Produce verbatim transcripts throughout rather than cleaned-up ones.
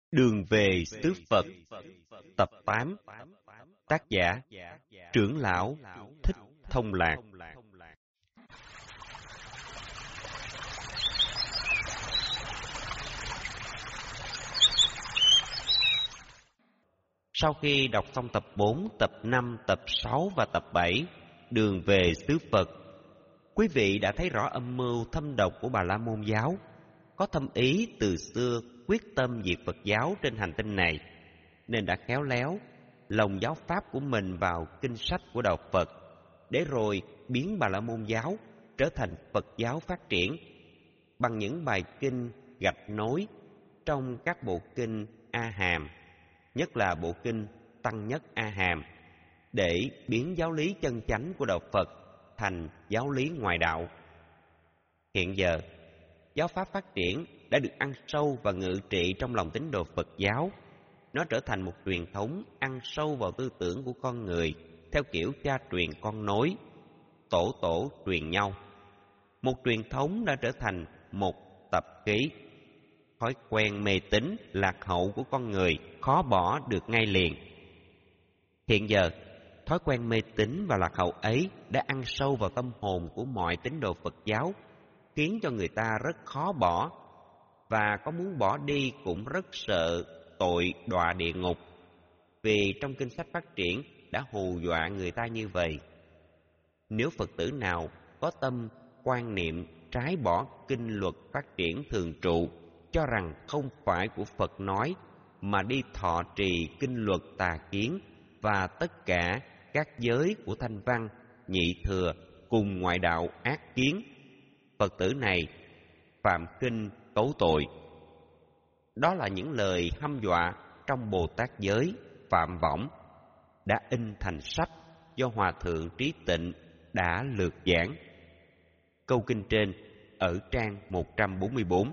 Đường về xứ Phật, tập tám. Tác giả: Trưởng lão Thích Thông Lạc. Sau khi đọc xong tập bốn, tập năm, tập sáu và tập bảy, Đường về xứ Phật, quý vị đã thấy rõ âm mưu thâm độc của Bà La Môn giáo, có thâm ý từ xưa quyết tâm diệt Phật giáo trên hành tinh này, nên đã khéo léo lồng giáo pháp của mình vào kinh sách của đạo Phật, để rồi biến Bà La Môn giáo trở thành Phật giáo phát triển bằng những bài kinh gạch nối trong các bộ kinh A Hàm, nhất là bộ kinh Tăng Nhất A Hàm, để biến giáo lý chân chánh của đạo Phật thành giáo lý ngoại đạo. Hiện giờ, giáo pháp phát triển đã được ăn sâu và ngự trị trong lòng tín đồ Phật giáo. Nó trở thành một truyền thống ăn sâu vào tư tưởng của con người theo kiểu cha truyền con nối, tổ tổ truyền nhau. Một truyền thống đã trở thành một tập khí. Thói quen mê tín lạc hậu của con người khó bỏ được ngay liền. Hiện giờ, thói quen mê tín và lạc hậu ấy đã ăn sâu vào tâm hồn của mọi tín đồ Phật giáo, khiến cho người ta rất khó bỏ, và có muốn bỏ đi cũng rất sợ tội đọa địa ngục, vì trong kinh sách phát triển đã hù dọa người ta như vậy. Nếu Phật tử nào có tâm quan niệm trái bỏ kinh luật phát triển thường trụ, cho rằng không phải của Phật nói, mà đi thọ trì kinh luật tà kiến và tất cả các giới của Thanh Văn, Nhị Thừa cùng ngoại đạo ác kiến, Phật tử này phạm kinh cấu tội. Đó là những lời hăm dọa trong Bồ Tát giới Phạm Võng, đã in thành sách do Hòa Thượng Trí Tịnh đã lược giảng. Câu kinh trên ở trang một trăm bốn mươi bốn.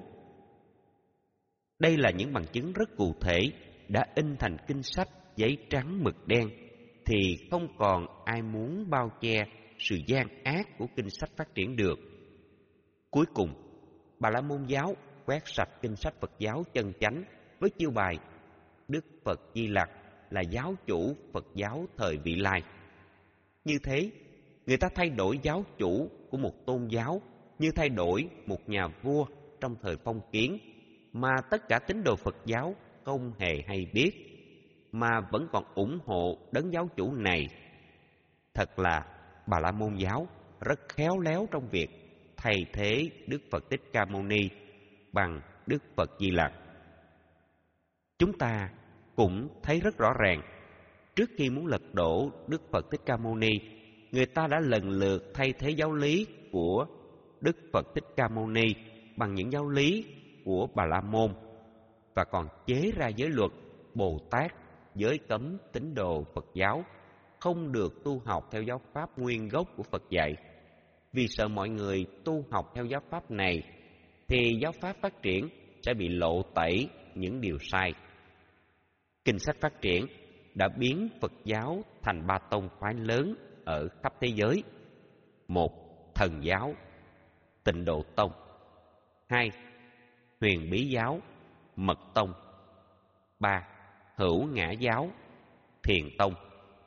Đây là những bằng chứng rất cụ thể, đã in thành kinh sách giấy trắng mực đen, thì không còn ai muốn bao che sự gian ác của kinh sách phát triển được. Cuối cùng, Bà La Môn giáo quét sạch kinh sách Phật giáo chân chánh với chiêu bài Đức Phật Di Lặc là giáo chủ Phật giáo thời vị lai. Như thế, người ta thay đổi giáo chủ của một tôn giáo như thay đổi một nhà vua trong thời phong kiến, mà tất cả tín đồ Phật giáo không hề hay biết, mà vẫn còn ủng hộ đấng giáo chủ này. Thật là Bà La Môn giáo rất khéo léo trong việc thay thế Đức Phật Thích Ca Mâu Ni bằng Đức Phật Di Lặc. Chúng ta cũng thấy rất rõ ràng, trước khi muốn lật đổ Đức Phật Thích Ca Mâu Ni, người ta đã lần lượt thay thế giáo lý của Đức Phật Thích Ca Mâu Ni bằng những giáo lý của Bà La Môn, và còn chế ra giới luật Bồ Tát giới cấm tín đồ Phật giáo không được tu học theo giáo pháp nguyên gốc của Phật dạy. Vì sợ mọi người tu học theo giáo pháp này, thì giáo pháp phát triển sẽ bị lộ tẩy những điều sai. Kinh sách phát triển đã biến Phật giáo thành ba tông phái lớn ở khắp thế giới. Một, Thần giáo, Tịnh Độ Tông. Hai, Huyền Bí giáo, Mật Tông. Ba, Hữu Ngã giáo, Thiền Tông.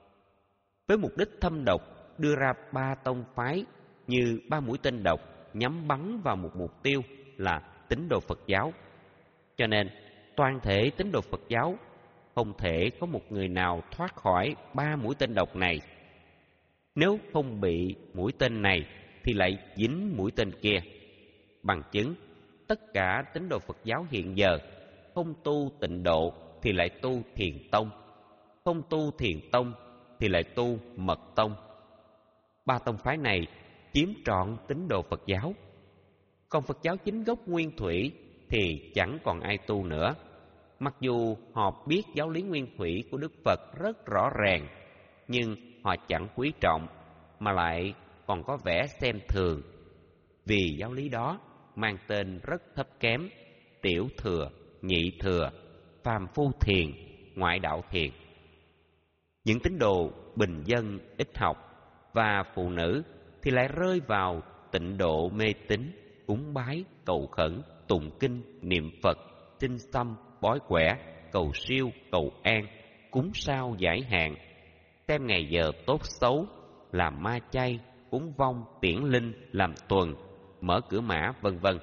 Với mục đích thâm độc, đưa ra ba tông phái như ba mũi tên độc nhắm bắn vào một mục tiêu là tín đồ Phật giáo. Cho nên, toàn thể tín đồ Phật giáo không thể có một người nào thoát khỏi ba mũi tên độc này. Nếu không bị mũi tên này thì lại dính mũi tên kia. Bằng chứng, tất cả tín đồ Phật giáo hiện giờ không tu Tịnh Độ thì lại tu Thiền Tông, không tu Thiền Tông thì lại tu Mật Tông. Ba tông phái này chiếm trọn tín đồ Phật giáo. Còn Phật giáo chính gốc nguyên thủy thì chẳng còn ai tu nữa. Mặc dù họ biết giáo lý nguyên thủy của Đức Phật rất rõ ràng, nhưng họ chẳng quý trọng, mà lại còn có vẻ xem thường, vì giáo lý đó mang tên rất thấp kém: tiểu thừa, nhị thừa, phàm phu thiền, ngoại đạo thiền. Những tín đồ bình dân ít học và phụ nữ thì lại rơi vào tịnh độ mê tín, cúng bái, cầu khẩn, tụng kinh, niệm Phật, trinh xăm, bói quẻ, cầu siêu, cầu an, cúng sao giải hạn, xem ngày giờ tốt xấu, làm ma chay, cúng vong, tiễn linh, làm tuần, mở cửa mã, vân vân.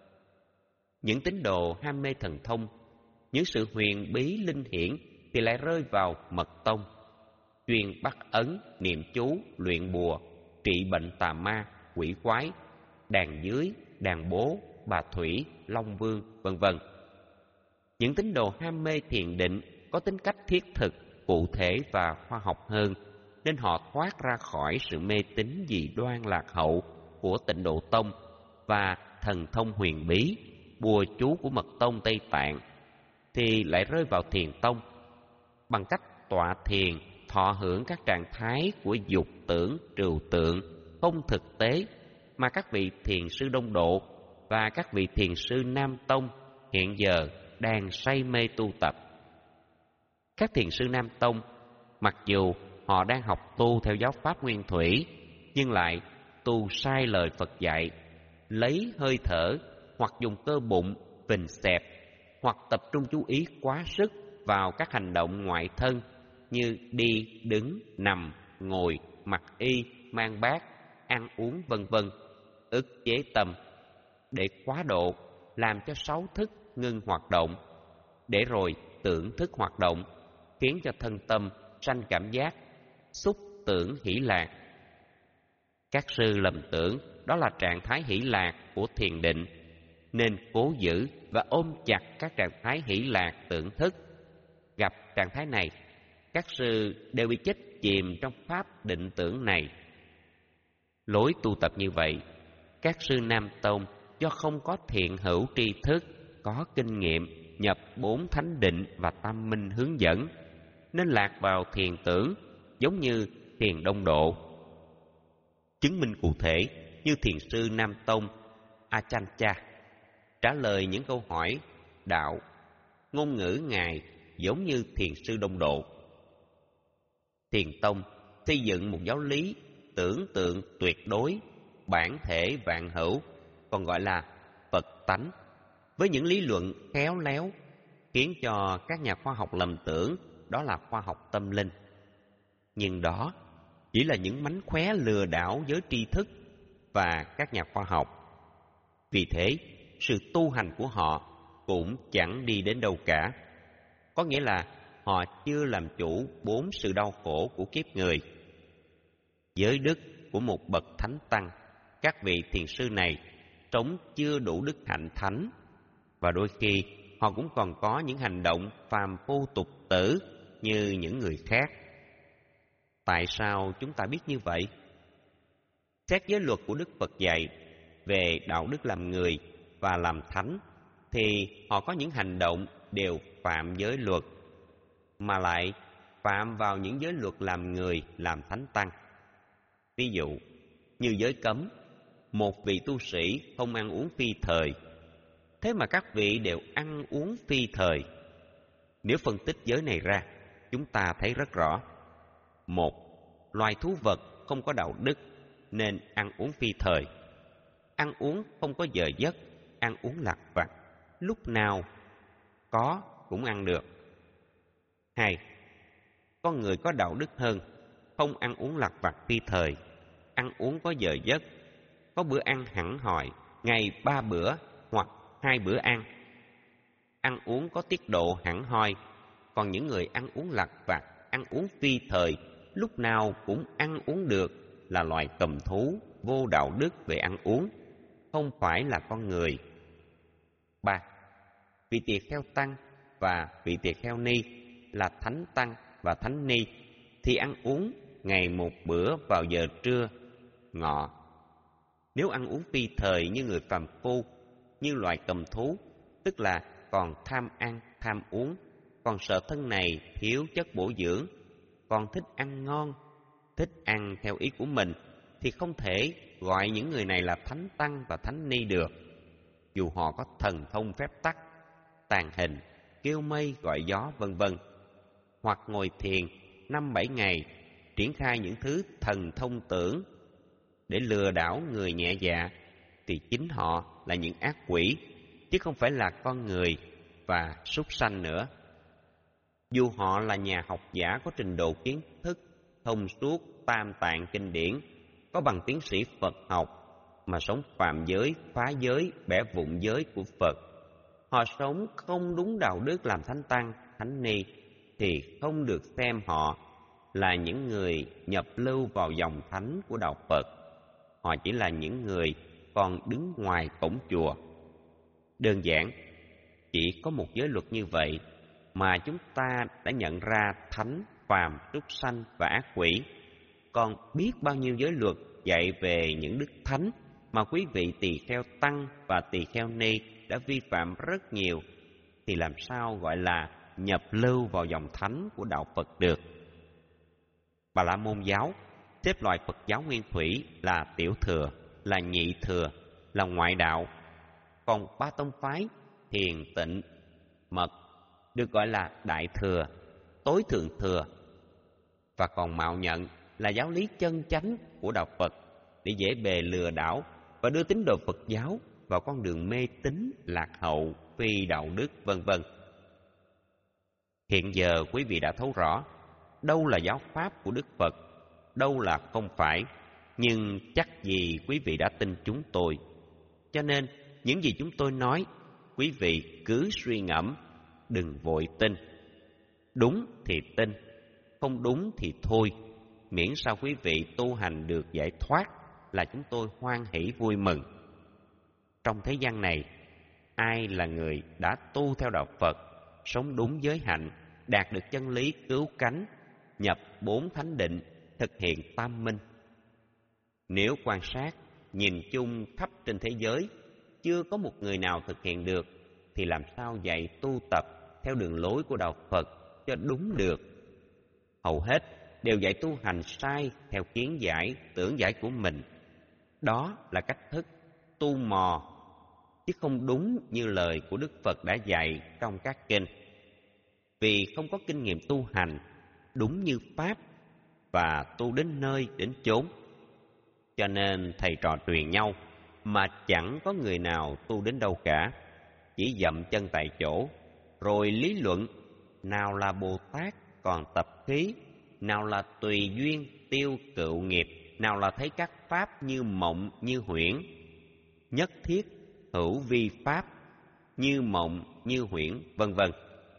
Những tín đồ ham mê thần thông, những sự huyền bí linh hiển thì lại rơi vào mật tông, chuyên bắt ấn, niệm chú, luyện bùa, trị bệnh tà ma, quỷ quái, đàn dưới, đàn bố, bà thủy, long vương, vân vân. Những tín đồ ham mê thiền định có tính cách thiết thực, cụ thể và khoa học hơn, nên họ thoát ra khỏi sự mê tín dị đoan lạc hậu của Tịnh Độ Tông và thần thông huyền bí, bùa chú của mật tông Tây Tạng, thì lại rơi vào thiền tông. Bằng cách tọa thiền, thọ hưởng các trạng thái của dục tưởng, trừu tượng, không thực tế mà các vị thiền sư Đông Độ và các vị thiền sư Nam Tông hiện giờ đang say mê tu tập. Các thiền sư Nam Tông, mặc dù họ đang học tu theo giáo pháp Nguyên Thủy, nhưng lại tu sai lời Phật dạy, lấy hơi thở hoặc dùng cơ bụng, phình xẹp, hoặc tập trung chú ý quá sức vào các hành động ngoại thân như đi, đứng, nằm, ngồi, mặc y, mang bát, ăn uống vân vân, ức chế tâm, để quá độ làm cho sáu thức ngưng hoạt động, để rồi tưởng thức hoạt động, khiến cho thân tâm sanh cảm giác xúc tưởng hỷ lạc. Các sư lầm tưởng đó là trạng thái hỷ lạc của thiền định, nên cố giữ và ôm chặt các trạng thái hỷ lạc tưởng thức. Gặp trạng thái này, các sư đều bị chết chìm trong pháp định tưởng này. Lối tu tập như vậy, các sư Nam Tông do không có thiện hữu tri thức, có kinh nghiệm nhập bốn thánh định và tam minh hướng dẫn, nên lạc vào thiền tưởng giống như thiền Đông Độ. Chứng minh cụ thể như thiền sư Nam Tông Achancha trả lời những câu hỏi đạo, ngôn ngữ ngài giống như thiền sư Đông Độ. Thiền tông xây dựng một giáo lý tưởng tượng tuyệt đối, bản thể vạn hữu, còn gọi là Phật tánh, với những lý luận khéo léo, khiến cho các nhà khoa học lầm tưởng đó là khoa học tâm linh. Nhưng đó chỉ là những mánh khóe lừa đảo giới tri thức và các nhà khoa học. Vì thế, sự tu hành của họ cũng chẳng đi đến đâu cả. Có nghĩa là họ chưa làm chủ bốn sự đau khổ của kiếp người. Giới đức của một bậc thánh tăng, các vị thiền sư này sống chưa đủ đức hạnh thánh, và đôi khi họ cũng còn có những hành động phàm phu tục tử như những người khác. Tại sao chúng ta biết như vậy? Xét giới luật của Đức Phật dạy về đạo đức làm người và làm thánh, thì họ có những hành động đều phạm giới luật, mà lại phạm vào những giới luật làm người, làm thánh tăng. Ví dụ, như giới cấm, một vị tu sĩ không ăn uống phi thời, thế mà các vị đều ăn uống phi thời. Nếu phân tích giới này ra, chúng ta thấy rất rõ. Một, loài thú vật không có đạo đức nên ăn uống phi thời. Ăn uống không có giờ giấc, ăn uống lặt vặt, lúc nào có cũng ăn được. Hai, con người có đạo đức hơn, không ăn uống lặt vặt phi thời, ăn uống có giờ giấc, có bữa ăn hẳn hòi, ngày ba bữa hoặc hai bữa ăn. Ăn uống có tiết độ hẳn hoi, còn những người ăn uống lặt vặt, ăn uống phi thời, lúc nào cũng ăn uống được là loài cầm thú, vô đạo đức về ăn uống, không phải là con người. Ba, vị tỳ kheo tăng và vị tỳ kheo ni là thánh tăng và thánh ni thì ăn uống ngày một bữa vào giờ trưa, ngọ. Nếu ăn uống phi thời như người phàm phu, như loài cầm thú, tức là còn tham ăn, tham uống, còn sợ thân này thiếu chất bổ dưỡng, còn thích ăn ngon, thích ăn theo ý của mình, thì không thể gọi những người này là thánh tăng và thánh ni được, dù họ có thần thông phép tắc, tàn hình, kêu mây gọi gió vân vân, hoặc ngồi thiền năm bảy ngày, triển khai những thứ thần thông tưởng để lừa đảo người nhẹ dạ, thì chính họ là những ác quỷ, chứ không phải là con người và súc sanh nữa. Dù họ là nhà học giả có trình độ kiến thức thông suốt tam tạng kinh điển, có bằng tiến sĩ Phật học, mà sống phàm giới, phá giới, bẻ vụn giới của Phật, họ sống không đúng đạo đức làm thánh tăng, thánh ni, thì không được xem họ là những người nhập lưu vào dòng thánh của đạo Phật. Họ chỉ là những người còn đứng ngoài cổng chùa. Đơn giản, chỉ có một giới luật như vậy mà chúng ta đã nhận ra thánh, phàm, súc sanh và ác quỷ. Còn biết bao nhiêu giới luật dạy về những đức thánh mà quý vị tỳ kheo tăng và tỳ kheo ni đã vi phạm rất nhiều, thì làm sao gọi là nhập lưu vào dòng thánh của đạo Phật được? Bà La Môn giáo xếp loại Phật giáo nguyên thủy là tiểu thừa, là nhị thừa, là ngoại đạo. Còn ba tông phái thiền, tịnh, mật được gọi là đại thừa, tối thượng thừa, và còn mạo nhận là giáo lý chân chánh của đạo Phật để dễ bề lừa đảo và đưa tín đồ Phật giáo vào con đường mê tín, lạc hậu, phi đạo đức, vân vân. Hiện giờ quý vị đã thấu rõ đâu là giáo pháp của Đức Phật, đâu là không phải, nhưng chắc gì quý vị đã tin chúng tôi. Cho nên những gì chúng tôi nói, quý vị cứ suy ngẫm, đừng vội tin. Đúng thì tin, không đúng thì thôi, miễn sao quý vị tu hành được giải thoát là chúng tôi hoan hỷ vui mừng. Trong thế gian này, ai là người đã tu theo đạo Phật, sống đúng giới hạnh, đạt được chân lý cứu cánh, nhập bốn thánh định, thực hiện tam minh? Nếu quan sát, nhìn chung khắp trên thế giới, chưa có một người nào thực hiện được, thì làm sao dạy tu tập theo đường lối của đạo Phật cho đúng được? Hầu hết đều dạy tu hành sai theo kiến giải, tưởng giải của mình. Đó là cách thức tu mò, chứ không đúng như lời của Đức Phật đã dạy trong các kinh. Vì không có kinh nghiệm tu hành đúng như Pháp và tu đến nơi đến chốn, cho nên thầy trò truyền nhau mà chẳng có người nào tu đến đâu cả, chỉ dậm chân tại chỗ, rồi lý luận nào là Bồ Tát còn tập khí, nào là tùy duyên tiêu cựu nghiệp, nào là thấy các pháp như mộng như huyễn, nhất thiết hữu vi pháp, như mộng như huyễn, vân vân.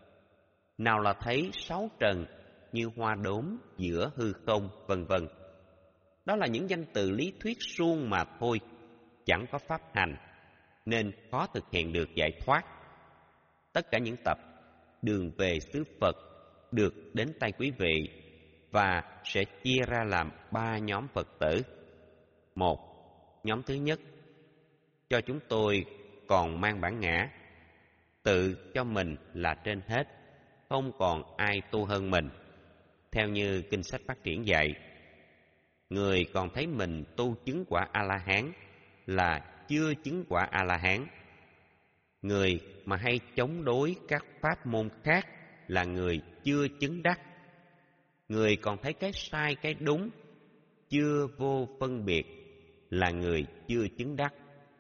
Nào là thấy sáu trần như hoa đốm giữa hư không, vân vân. Đó là những danh từ lý thuyết suông mà thôi, chẳng có pháp hành, nên khó thực hiện được giải thoát. Tất cả những tập Đường về xứ Phật được đến tay quý vị và sẽ chia ra làm ba nhóm Phật tử. Một, nhóm thứ nhất, cho chúng tôi còn mang bản ngã, tự cho mình là trên hết, không còn ai tu hơn mình. Theo như kinh sách phát triển dạy, người còn thấy mình tu chứng quả A-la-hán là chưa chứng quả A-la-hán. Người mà hay chống đối các pháp môn khác là người chưa chứng đắc. Người còn thấy cái sai cái đúng, chưa vô phân biệt là người chưa chứng đắc.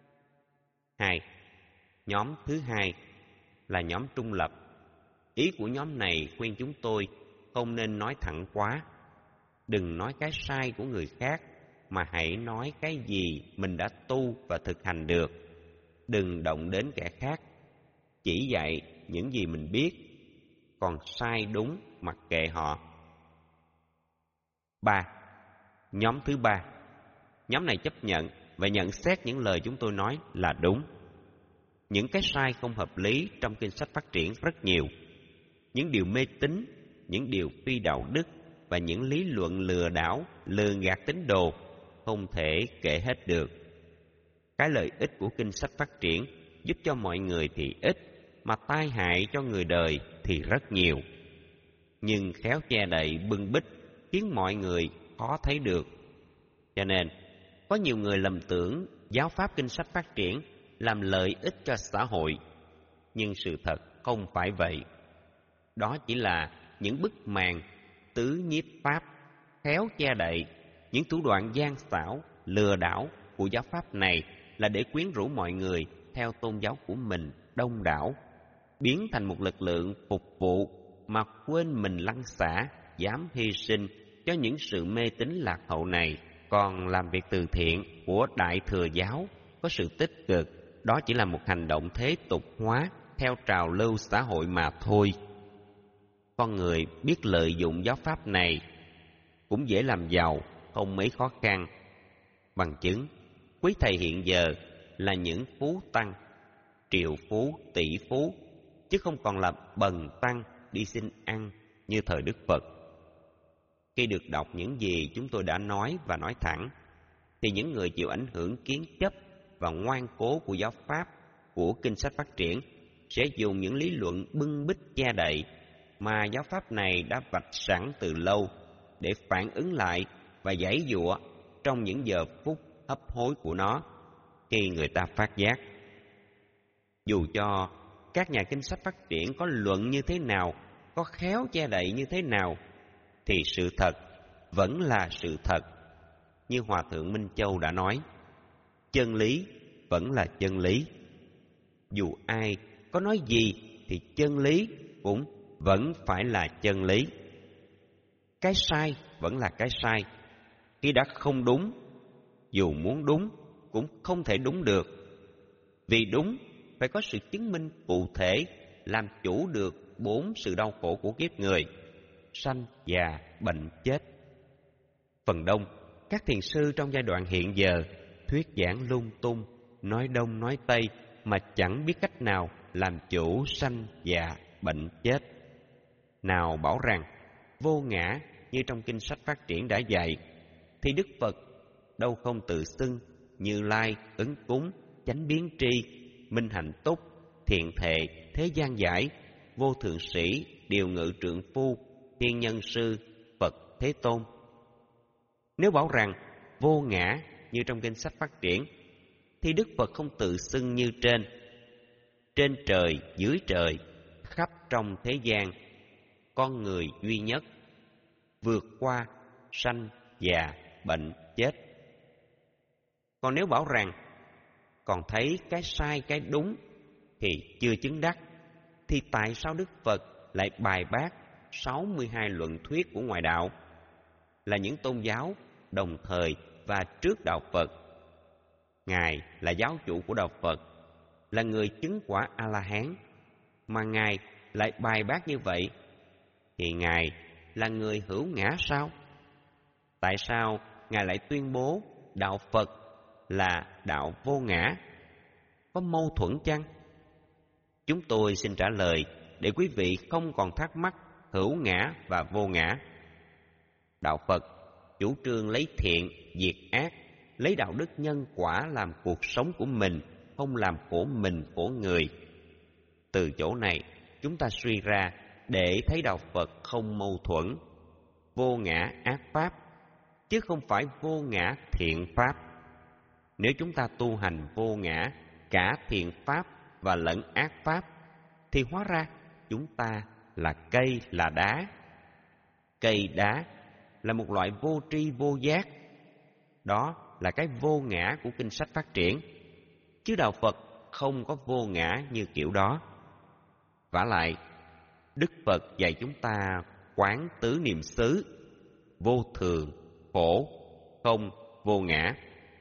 Hai, nhóm thứ hai là nhóm trung lập. Ý của nhóm này khuyên chúng tôi không nên nói thẳng quá. Đừng nói cái sai của người khác, mà hãy nói cái gì mình đã tu và thực hành được. Đừng động đến kẻ khác, chỉ dạy những gì mình biết, còn sai đúng mặc kệ họ. Ba, nhóm thứ ba. Nhóm này chấp nhận và nhận xét những lời chúng tôi nói là đúng. Những cái sai không hợp lý trong kinh sách phát triển rất nhiều. Những điều mê tín, những điều phi đạo đức và những lý luận lừa đảo, lừa gạt tín đồ không thể kể hết được. Cái lợi ích của kinh sách phát triển giúp cho mọi người thì ít, mà tai hại cho người đời thì rất nhiều. Nhưng khéo che đậy bưng bít khiến mọi người khó thấy được. Cho nên có nhiều người lầm tưởng giáo pháp kinh sách phát triển làm lợi ích cho xã hội, nhưng sự thật không phải vậy. Đó chỉ là những bức màn tứ nhiếp pháp khéo che đậy những thủ đoạn gian xảo, lừa đảo của giáo pháp này, là để quyến rũ mọi người theo tôn giáo của mình đông đảo, biến thành một lực lượng phục vụ mà quên mình lăn xả, dám hy sinh cho những sự mê tín lạc hậu này. Còn làm việc từ thiện của Đại Thừa giáo có sự tích cực, đó chỉ là một hành động thế tục hóa theo trào lưu xã hội mà thôi. Con người biết lợi dụng giáo pháp này cũng dễ làm giàu, không mấy khó khăn. Bằng chứng, quý thầy hiện giờ là những phú tăng, triệu phú, tỷ phú, chứ không còn là bần tăng đi xin ăn như thời Đức Phật. Khi được đọc những gì chúng tôi đã nói và nói thẳng, thì những người chịu ảnh hưởng kiến chấp và ngoan cố của giáo pháp, của kinh sách phát triển, sẽ dùng những lý luận bưng bít che đậy mà giáo pháp này đã vạch sẵn từ lâu để phản ứng lại và giãy giụa trong những giờ phút hấp hối của nó khi người ta phát giác. Dù cho các nhà kinh sách phát triển có luận như thế nào, có khéo che đậy như thế nào, thì sự thật vẫn là sự thật. Như Hòa Thượng Minh Châu đã nói, chân lý vẫn là chân lý. Dù ai có nói gì thì chân lý cũng vẫn phải là chân lý. Cái sai vẫn là cái sai. Khi đã không đúng, dù muốn đúng cũng không thể đúng được. Vì đúng phải có sự chứng minh cụ thể, làm chủ được bốn sự đau khổ của kiếp người: sanh, già, bệnh, chết. Phần đông các thiền sư trong giai đoạn hiện giờ thuyết giảng lung tung, nói đông nói tây mà chẳng biết cách nào làm chủ sanh, già, bệnh, chết. Nào bảo rằng vô ngã như trong kinh sách phát triển đã dạy, thì Đức Phật đâu không tự xưng Như Lai, Ứng Cúng, Chánh Biến Tri, Minh Hạnh Túc, Thiện Thệ, Thế Gian Giải, Vô Thượng Sĩ, Điều Ngự Trượng Phu, Thiên Nhân Sư, Phật Thế Tôn. Nếu bảo rằng vô ngã như trong kinh sách phát triển, thì Đức Phật không tự xưng như trên: trên trời, dưới trời, khắp trong thế gian, con người duy nhất, vượt qua sanh, già, bệnh, chết. Còn nếu bảo rằng còn thấy cái sai cái đúng thì chưa chứng đắc, thì tại sao Đức Phật lại bài bác sáu mươi hai luận thuyết của ngoại đạo, là những tôn giáo đồng thời và trước đạo Phật? Ngài là giáo chủ của đạo Phật, là người chứng quả A-la-hán, mà Ngài lại bài bác như vậy, thì Ngài là người hữu ngã sao? Tại sao Ngài lại tuyên bố đạo Phật là đạo vô ngã? Có mâu thuẫn chăng? Chúng tôi xin trả lời để quý vị không còn thắc mắc hữu ngã và vô ngã. Đạo Phật chủ trương lấy thiện diệt ác, lấy đạo đức nhân quả làm cuộc sống của mình, không làm khổ mình khổ người. Từ chỗ này chúng ta suy ra để thấy đạo Phật không mâu thuẫn, vô ngã ác pháp, chứ không phải vô ngã thiện pháp. Nếu chúng ta tu hành vô ngã cả thiện pháp và lẫn ác pháp, thì hóa ra chúng ta là cây là đá. Cây đá là một loại vô tri vô giác, đó là cái vô ngã của kinh sách phát triển, chứ đạo Phật không có vô ngã như kiểu đó. Vả lại, Đức Phật dạy chúng ta quán tứ niệm xứ: vô thường, khổ, không, vô ngã.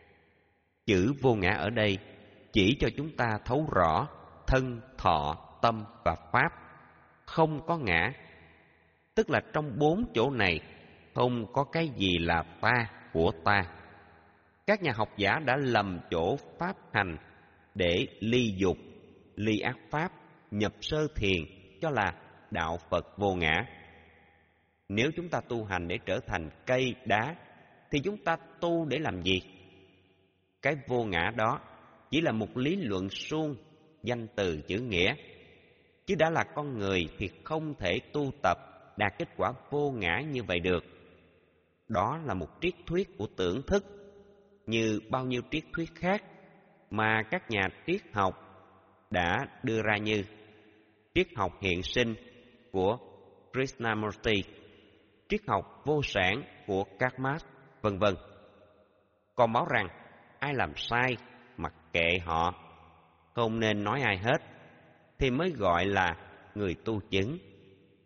Chữ vô ngã ở đây chỉ cho chúng ta thấu rõ thân, thọ, tâm và pháp không có ngã, tức là trong bốn chỗ này không có cái gì là ta, của ta. Các nhà học giả đã lầm chỗ pháp hành để ly dục, ly ác pháp, nhập sơ thiền cho là đạo Phật vô ngã. Nếu chúng ta tu hành để trở thành cây, đá, thì chúng ta tu để làm gì? Cái vô ngã đó chỉ là một lý luận suông, danh từ chữ nghĩa. Chứ đã là con người thì không thể tu tập đạt kết quả vô ngã như vậy được. Đó là một triết thuyết của tưởng thức, như bao nhiêu triết thuyết khác mà các nhà triết học đã đưa ra, như triết học hiện sinh của Krishnamurti, triết học vô sản của Karl Marx, vân vân. Còn bảo rằng ai làm sai mặc kệ họ, không nên nói ai hết, thì mới gọi là người tu chứng.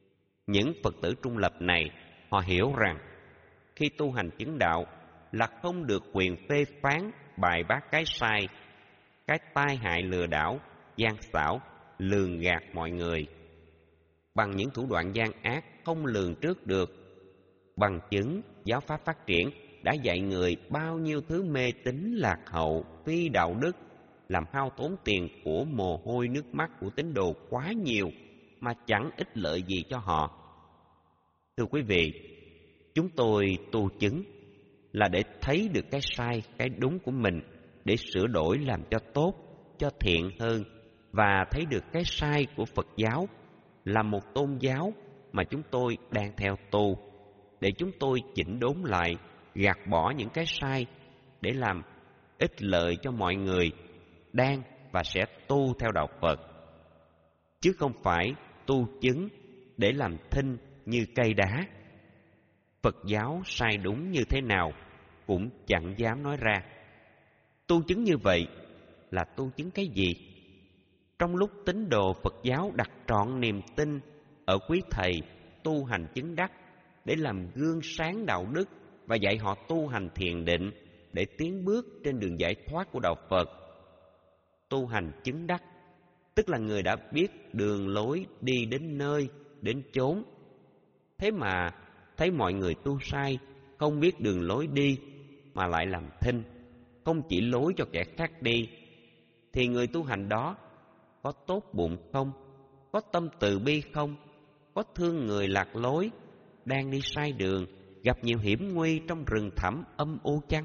Những Phật tử trung lập này, họ hiểu rằng khi tu hành chứng đạo là không được quyền phê phán, bài bác cái sai, cái tai hại lừa đảo, gian xảo, lường gạt mọi người bằng những thủ đoạn gian ác không lường trước được. Bằng chứng giáo pháp phát triển đã dạy người bao nhiêu thứ mê tín lạc hậu, phi đạo đức, làm hao tốn tiền của, mồ hôi nước mắt của tín đồ quá nhiều mà chẳng ích lợi gì cho họ. Thưa quý vị, chúng tôi tu chứng là để thấy được cái sai, cái đúng của mình, để sửa đổi làm cho tốt, cho thiện hơn, và thấy được cái sai của Phật giáo là một tôn giáo mà chúng tôi đang theo tu, để chúng tôi chỉnh đốn lại, gạt bỏ những cái sai để làm ích lợi cho mọi người đang và sẽ tu theo đạo Phật, chứ không phải tu chứng để làm thinh như cây đá. Phật giáo sai đúng như thế nào cũng chẳng dám nói ra. Tu chứng như vậy là tu chứng cái gì? Trong lúc tín đồ Phật giáo đặt trọn niềm tin ở quý thầy tu hành chứng đắc để làm gương sáng đạo đức và dạy họ tu hành thiền định để tiến bước trên đường giải thoát của đạo Phật. Tu hành chứng đắc tức là người đã biết đường lối đi đến nơi, đến chốn. Thế mà thấy mọi người tu sai, không biết đường lối đi mà lại làm thinh, không chỉ lối cho kẻ khác đi, thì người tu hành đó có tốt bụng không? Có tâm từ bi không? Có thương người lạc lối, đang đi sai đường, gặp nhiều hiểm nguy trong rừng thẳm âm u chăng?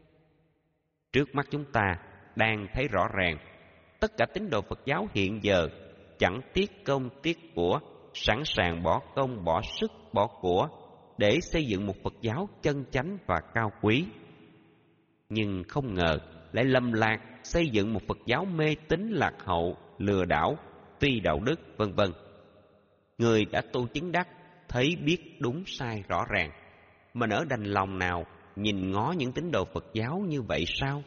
Trước mắt chúng ta đang thấy rõ ràng, tất cả tín đồ Phật giáo hiện giờ chẳng tiếc công tiếc của, sẵn sàng bỏ công, bỏ sức, bỏ của để xây dựng một Phật giáo chân chánh và cao quý. Nhưng không ngờ lại lầm lạc xây dựng một Phật giáo mê tín lạc hậu, lừa đảo, phi đạo đức, vân vân. Người đã tu chứng đắc thấy biết đúng sai rõ ràng, mà nỡ đành lòng nào nhìn ngó những tín đồ Phật giáo như vậy sao?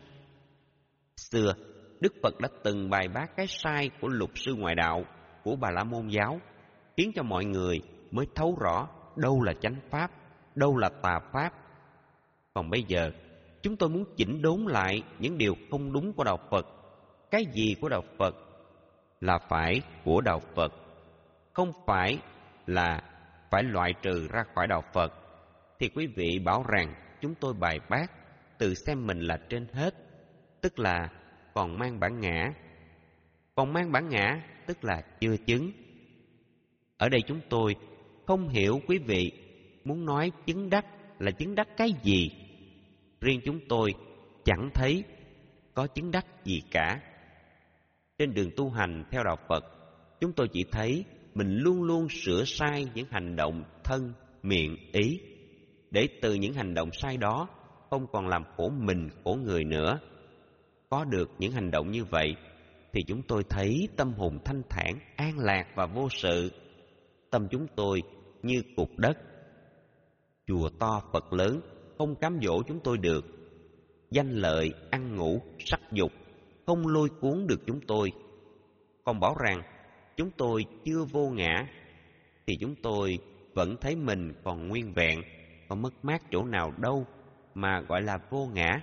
Xưa Đức Phật đã từng bài bác cái sai của lục sư ngoại đạo, của Bà La Môn giáo, khiến cho mọi người mới thấu rõ đâu là chánh pháp, đâu là tà pháp. Còn bây giờ, chúng tôi muốn chỉnh đốn lại những điều không đúng của đạo Phật. Cái gì của đạo Phật là phải của đạo Phật, không phải là phải loại trừ ra khỏi đạo Phật. Thì quý vị bảo rằng chúng tôi bài bác, tự xem mình là trên hết, tức là còn mang bản ngã. Còn mang bản ngã tức là chưa chứng. Ở đây chúng tôi không hiểu quý vị muốn nói chứng đắc là chứng đắc cái gì. Riêng chúng tôi chẳng thấy có chứng đắc gì cả. Trên đường tu hành theo đạo Phật, chúng tôi chỉ thấy mình luôn luôn sửa sai những hành động thân, miệng, ý, để từ những hành động sai đó không còn làm khổ mình, khổ người nữa. Có được những hành động như vậy thì chúng tôi thấy tâm hồn thanh thản, an lạc và vô sự. Tâm chúng tôi như cục đất. Chùa to Phật lớn không cám dỗ chúng tôi được. Danh lợi, ăn ngủ, sắc dục không lôi cuốn được chúng tôi. Còn bảo rằng chúng tôi chưa vô ngã thì chúng tôi vẫn thấy mình còn nguyên vẹn, còn mất mát chỗ nào đâu mà gọi là vô ngã.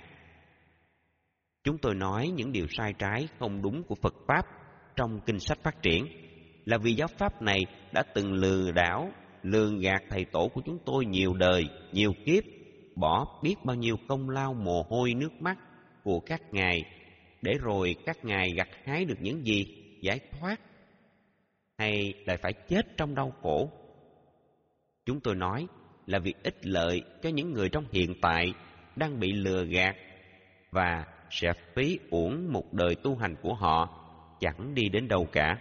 Chúng tôi nói những điều sai trái không đúng của Phật Pháp trong kinh sách phát triển là vì giáo Pháp này đã từng lừa đảo, lường gạt thầy tổ của chúng tôi nhiều đời, nhiều kiếp, bỏ biết bao nhiêu công lao mồ hôi nước mắt của các ngài, để rồi các ngài gặt hái được những gì? Giải thoát, hay lại phải chết trong đau khổ? Chúng tôi nói là vì ích lợi cho những người trong hiện tại đang bị lừa gạt và sẽ phí uổng một đời tu hành của họ, chẳng đi đến đâu cả.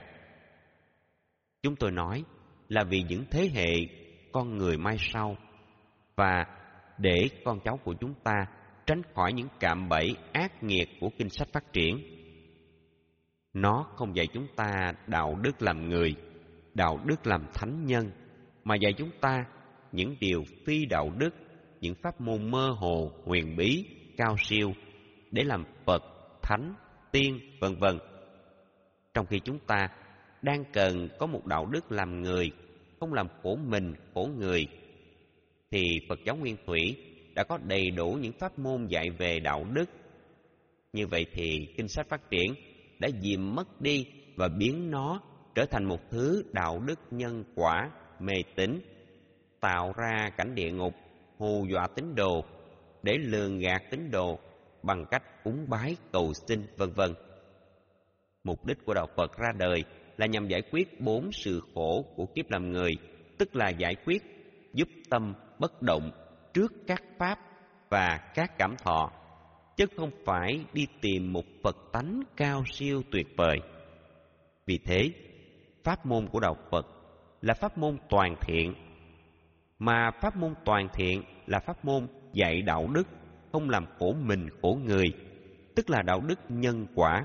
Chúng tôi nói là vì những thế hệ con người mai sau, và để con cháu của chúng ta tránh khỏi những cạm bẫy ác nghiệt của kinh sách phát triển. Nó không dạy chúng ta đạo đức làm người, đạo đức làm thánh nhân, mà dạy chúng ta những điều phi đạo đức, những pháp môn mơ hồ, huyền bí, cao siêu để làm Phật, Thánh, Tiên, vân vân. Trong khi chúng ta đang cần có một đạo đức làm người, không làm khổ mình, khổ người, thì Phật giáo Nguyên Thủy đã có đầy đủ những pháp môn dạy về đạo đức. Như vậy thì kinh sách Phát Triển đã dìm mất đi và biến nó trở thành một thứ đạo đức nhân quả mê tín, tạo ra cảnh địa ngục, hù dọa tín đồ để lường gạt tín đồ bằng cách cúng bái cầu xin vân vân. Mục đích của đạo Phật ra đời là nhằm giải quyết bốn sự khổ của kiếp làm người, tức là giải quyết giúp tâm bất động trước các pháp và các cảm thọ, chứ không phải đi tìm một Phật tánh cao siêu tuyệt vời. Vì thế, pháp môn của đạo Phật là pháp môn toàn thiện, mà pháp môn toàn thiện là pháp môn dạy đạo đức không làm khổ mình khổ người, tức là đạo đức nhân quả.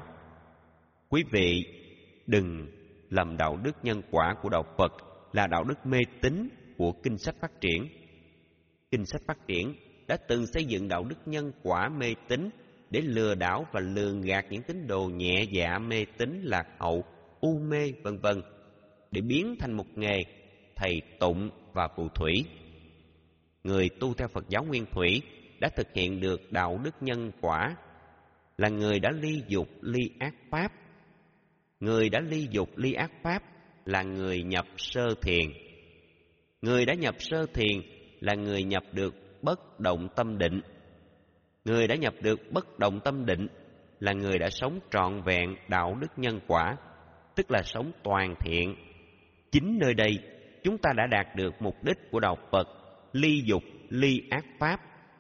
Quý vị đừng lầm đạo đức nhân quả của đạo Phật là đạo đức mê tín của kinh sách Phát Triển. Kinh sách Phát Triển đã từng xây dựng đạo đức nhân quả mê tín để lừa đảo và lường gạt những tín đồ nhẹ dạ mê tín lạc hậu, u mê vân vân, để biến thành một nghề thầy tụng và phù thủy. Người tu theo Phật giáo Nguyên Thủy đã thực hiện được đạo đức nhân quả là người đã ly dục ly ác pháp. Người đã ly dục ly ác pháp là người nhập sơ thiền. Người đã nhập sơ thiền là người nhập được bất động tâm định. Người đã nhập được bất động tâm định là người đã sống trọn vẹn đạo đức nhân quả, tức là sống toàn thiện. Chính nơi đây chúng ta đã đạt được mục đích của đạo Phật, ly dục ly ác pháp.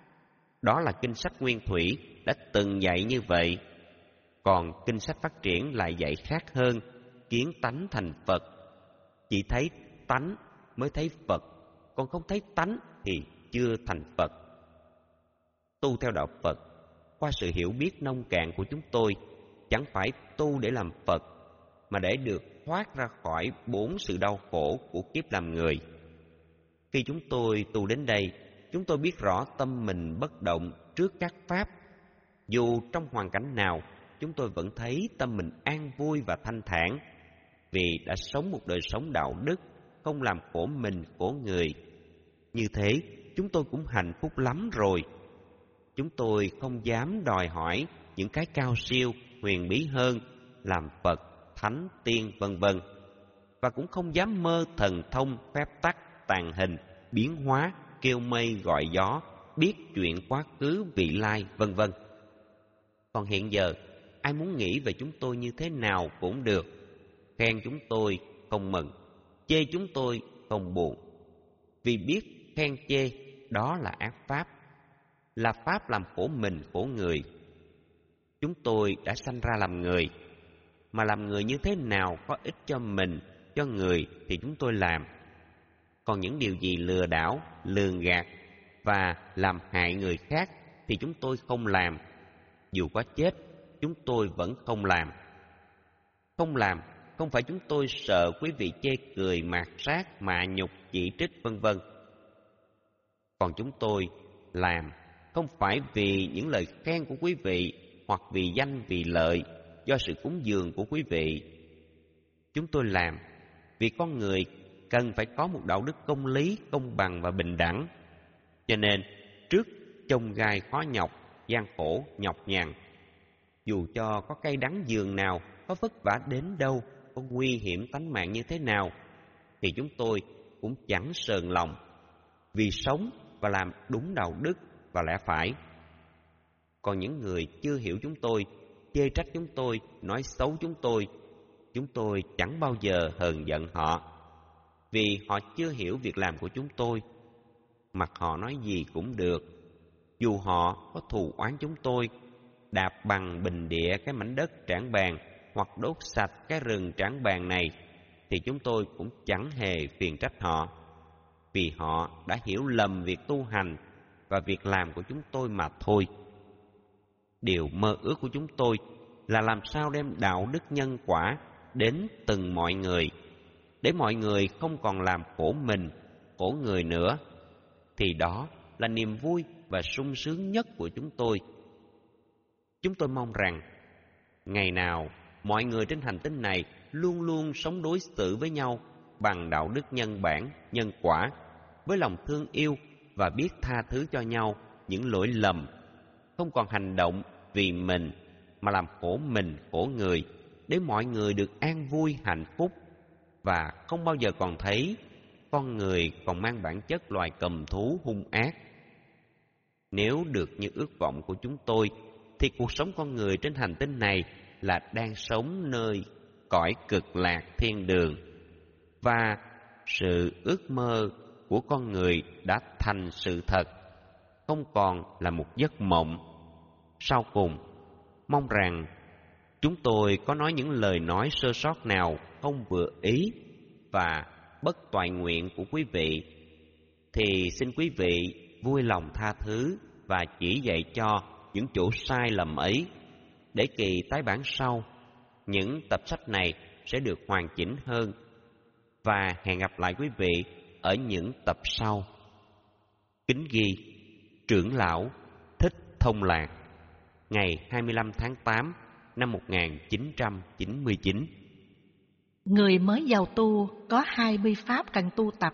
Đó là kinh sách Nguyên Thủy đã từng dạy như vậy. Còn kinh sách Phát Triển lại dạy khác hơn, kiến tánh thành Phật. Chỉ thấy tánh mới thấy Phật, còn không thấy tánh thì chưa thành Phật. Tu theo đạo Phật, qua sự hiểu biết nông cạn của chúng tôi, chẳng phải tu để làm Phật, mà để được thoát ra khỏi bốn sự đau khổ của kiếp làm người. Khi chúng tôi tu đến đây, chúng tôi biết rõ tâm mình bất động trước các pháp. Dù trong hoàn cảnh nào, chúng tôi vẫn thấy tâm mình an vui và thanh thản, vì đã sống một đời sống đạo đức, không làm khổ mình khổ người. Như thế, chúng tôi cũng hạnh phúc lắm rồi. Chúng tôi không dám đòi hỏi những cái cao siêu, huyền bí hơn, làm Phật, Thánh, Tiên, vân vân, và cũng không dám mơ thần thông, phép tắc, tàn hình, biến hóa, kêu mây gọi gió, biết chuyện quá khứ, vị lai, vân vân. Còn hiện giờ, ai muốn nghĩ về chúng tôi như thế nào cũng được. Khen chúng tôi không mừng, chê chúng tôi không buồn. Vì biết khen chê đó là ác pháp, là pháp làm khổ mình khổ người. Chúng tôi đã sanh ra làm người, mà làm người như thế nào có ích cho mình, cho người thì chúng tôi làm. Còn những điều gì lừa đảo, lường gạt và làm hại người khác thì chúng tôi không làm. Dù có chết, chúng tôi vẫn không làm. Không làm không phải chúng tôi sợ quý vị chê cười, mạt sát, mạ nhục, chỉ trích vân vân. Còn chúng tôi làm không phải vì những lời khen của quý vị, hoặc vì danh vì lợi, do sự cúng dường của quý vị. Chúng tôi làm vì con người cần phải có một đạo đức công lý, công bằng và bình đẳng. Cho nên, trước chông gai khó nhọc, gian khổ, nhọc nhằn, dù cho có cay đắng giường nào, có vất vả đến đâu, có nguy hiểm tánh mạng như thế nào, thì chúng tôi cũng chẳng sờn lòng, vì sống và làm đúng đạo đức và lẽ phải. Còn những người chưa hiểu chúng tôi, chê trách chúng tôi, nói xấu chúng tôi, chúng tôi chẳng bao giờ hờn giận họ, vì họ chưa hiểu việc làm của chúng tôi. Mặc họ nói gì cũng được, dù họ có thù oán chúng tôi, đạp bằng bình địa cái mảnh đất trảng bàng, hoặc đốt sạch cái rừng trảng bàng này, thì chúng tôi cũng chẳng hề phiền trách họ, vì họ đã hiểu lầm việc tu hành và việc làm của chúng tôi mà thôi. Điều mơ ước của chúng tôi là làm sao đem đạo đức nhân quả đến từng mọi người, để mọi người không còn làm khổ mình, khổ người nữa, thì đó là niềm vui và sung sướng nhất của chúng tôi. Chúng tôi mong rằng ngày nào mọi người trên hành tinh này luôn luôn sống đối xử với nhau bằng đạo đức nhân bản, nhân quả, với lòng thương yêu và biết tha thứ cho nhau những lỗi lầm, không còn hành động vì mình mà làm khổ mình khổ người, để mọi người được an vui hạnh phúc, và không bao giờ còn thấy con người còn mang bản chất loài cầm thú hung ác. Nếu được như ước vọng của chúng tôi, thì cuộc sống con người trên hành tinh này là đang sống nơi cõi cực lạc thiên đường, và sự ước mơ của con người đã thành sự thật, không còn là một giấc mộng. Sau cùng, mong rằng chúng tôi có nói những lời nói sơ sót nào không vừa ý và bất toại nguyện của quý vị, thì xin quý vị vui lòng tha thứ và chỉ dạy cho những chỗ sai lầm ấy, để kỳ tái bản sau những tập sách này sẽ được hoàn chỉnh hơn. Và hẹn gặp lại quý vị ở những tập sau. Kính ghi trưởng lão Thích Thông Lạc, ngày hai mươi lăm tháng tám năm một nghìn chín trăm chín mươi chín. Người mới vào tu có hai bi pháp cần tu tập.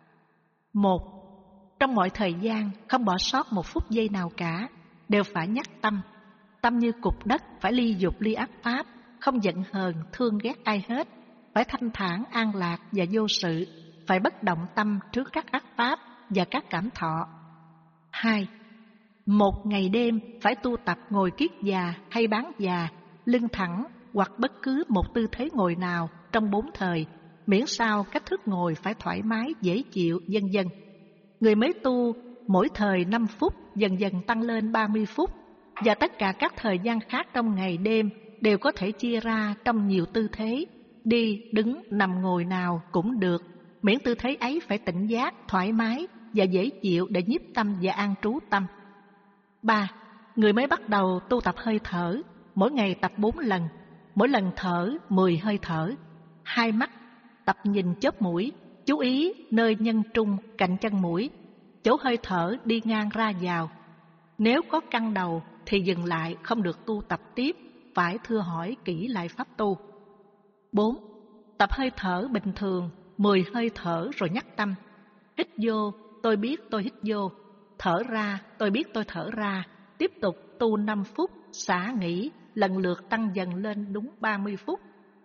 Một, trong mọi thời gian không bỏ sót một phút giây nào cả, đều phải nhắc tâm. Tâm như cục đất, phải ly dục ly ác pháp, không giận hờn, thương ghét ai hết, phải thanh thản, an lạc và vô sự, phải bất động tâm trước các ác pháp và các cảm thọ. Hai, một ngày đêm phải tu tập ngồi kiết già hay bán già, lưng thẳng hoặc bất cứ một tư thế ngồi nào trong bốn thời, miễn sao cách thức ngồi phải thoải mái, dễ chịu, vân vân. Người mới tu mỗi thời năm phút, dần dần tăng lên ba mươi phút, và tất cả các thời gian khác trong ngày đêm đều có thể chia ra trong nhiều tư thế, đi, đứng, nằm, ngồi nào cũng được, miễn tư thế ấy phải tỉnh giác, thoải mái và dễ chịu để nhiếp tâm và an trú tâm. Ba, người mới bắt đầu tu tập hơi thở, mỗi ngày tập bốn lần, mỗi lần thở mười hơi thở. Hai mắt, tập nhìn chớp mũi, chú ý nơi nhân trung cạnh chân mũi, chỗ hơi thở đi ngang ra vào. Nếu có căng đầu thì dừng lại, không được tu tập tiếp, phải thưa hỏi kỹ lại pháp tu. Bốn, tập hơi thở bình thường, mười hơi thở rồi nhắc tâm. Hít vô, tôi biết tôi hít vô. Thở ra, tôi biết tôi thở ra. Tiếp tục tu năm phút, xả nghỉ, lần lượt tăng dần lên đúng ba mươi phút.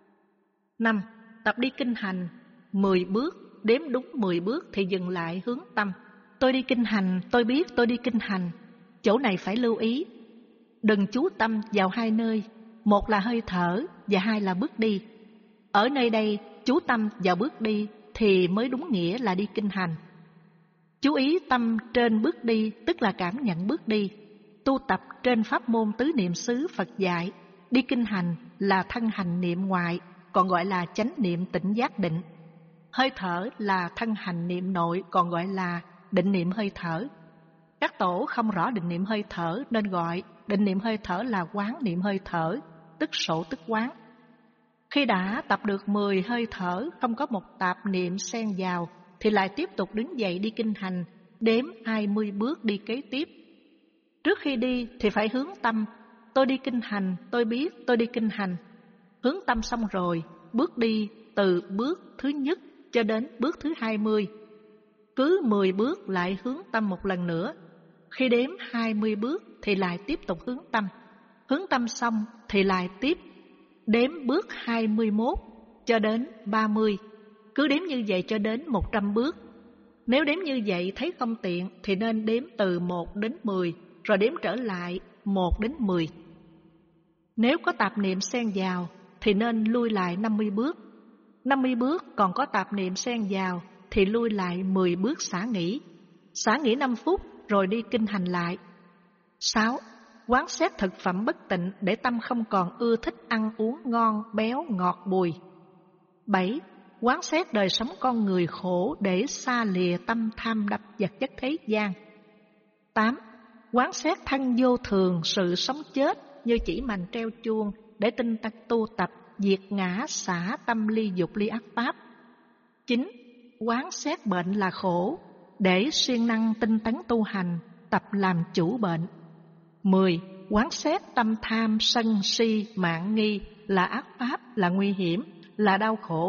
Năm, tập đi kinh hành, mười bước, đếm đúng mười bước thì dừng lại hướng tâm. Tôi đi kinh hành, tôi biết tôi đi kinh hành. Chỗ này phải lưu ý, đừng chú tâm vào hai nơi, một là hơi thở và hai là bước đi. Ở nơi đây, chú tâm vào bước đi thì mới đúng nghĩa là đi kinh hành. Chú ý tâm trên bước đi, tức là cảm nhận bước đi. Tu tập trên pháp môn tứ niệm xứ Phật dạy, đi kinh hành là thân hành niệm ngoại, còn gọi là chánh niệm tỉnh giác định. Hơi thở là thân hành niệm nội, còn gọi là định niệm hơi thở. Các tổ không rõ định niệm hơi thở nên gọi định niệm hơi thở là quán niệm hơi thở, tức sổ tức quán. Khi đã tập được mười hơi thở, không có một tạp niệm xen vào, thì lại tiếp tục đứng dậy đi kinh hành, đếm hai mươi bước đi kế tiếp. Trước khi đi thì phải hướng tâm, tôi đi kinh hành, tôi biết tôi đi kinh hành. Hướng tâm xong rồi, bước đi từ bước thứ nhất cho đến bước thứ hai mươi. Cứ mười bước lại hướng tâm một lần nữa. Khi đếm hai mươi bước thì lại tiếp tục hướng tâm. Hướng tâm xong thì lại tiếp đếm bước hai mươi mốt cho đến ba mươi. Cứ đếm như vậy cho đến một trăm bước. Nếu đếm như vậy thấy không tiện thì nên đếm từ một đến mười, rồi đếm trở lại một đến mười. Nếu có tạp niệm xen vào thì nên lui lại năm mươi bước. năm mươi bước còn có tạp niệm xen vào thì lui lại mười bước xả nghỉ. Xả nghỉ năm phút rồi đi kinh hành lại. Sáu, quán xét thực phẩm bất tịnh để tâm không còn ưa thích ăn uống ngon, béo, ngọt, bùi. Bảy, quán xét đời sống con người khổ để xa lìa tâm tham đắm vật chất thế gian. Tám, quán xét thân vô thường, sự sống chết như chỉ mành treo chuông để tinh tấn tu tập, diệt ngã, xả tâm ly dục ly ác pháp. Chín, quán xét bệnh là khổ để siêng năng tinh tấn tu hành, tập làm chủ bệnh. Mười, quán xét tâm tham, sân si, mạn nghi là ác pháp, là nguy hiểm, là đau khổ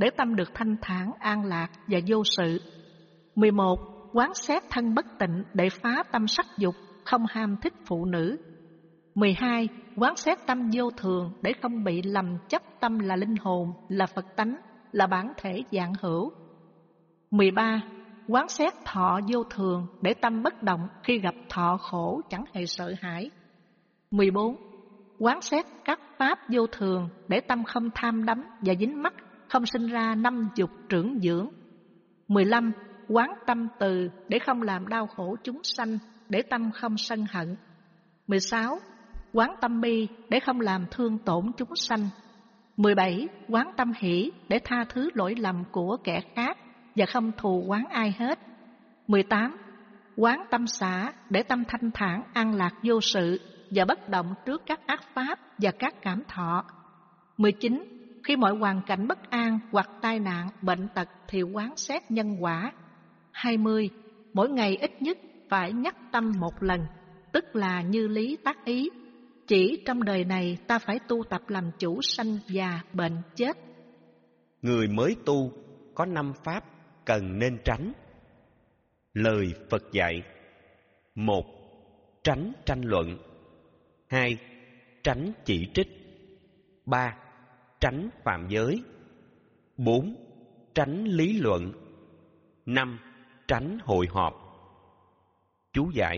để tâm được thanh thản, an lạc và vô sự. mười một. Quán xét thân bất tịnh để phá tâm sắc dục, không ham thích phụ nữ. mười hai. Quán xét tâm vô thường để không bị lầm chấp tâm là linh hồn, là Phật tánh, là bản thể vạn hữu. mười ba. Quán xét thọ vô thường để tâm bất động khi gặp thọ khổ chẳng hề sợ hãi. mười bốn. Quán xét các pháp vô thường để tâm không tham đắm và dính mắc, không sinh ra năm dục trưởng dưỡng. mười lăm. Quán tâm từ để không làm đau khổ chúng sanh, để tâm không sân hận. mười sáu. Quán tâm bi để không làm thương tổn chúng sanh. mười bảy. Quán tâm hỷ để tha thứ lỗi lầm của kẻ khác và không thù oán ai hết. mười tám. Quán tâm xả để tâm thanh thản, an lạc vô sự và bất động trước các ác pháp và các cảm thọ. mười chín. Khi mọi hoàn cảnh bất an hoặc tai nạn, bệnh tật thì quán xét nhân quả. hai mươi. Mỗi ngày ít nhất phải nhắc tâm một lần, tức là như lý tác ý. Chỉ trong đời này ta phải tu tập làm chủ sanh già bệnh chết. Người mới tu có năm pháp cần nên tránh. Lời Phật dạy: một. Tránh tranh luận. Hai. Tránh chỉ trích. Ba. Tránh phạm giới. Bốn. Tránh lý luận. Năm. Tránh hội họp. Chú giải: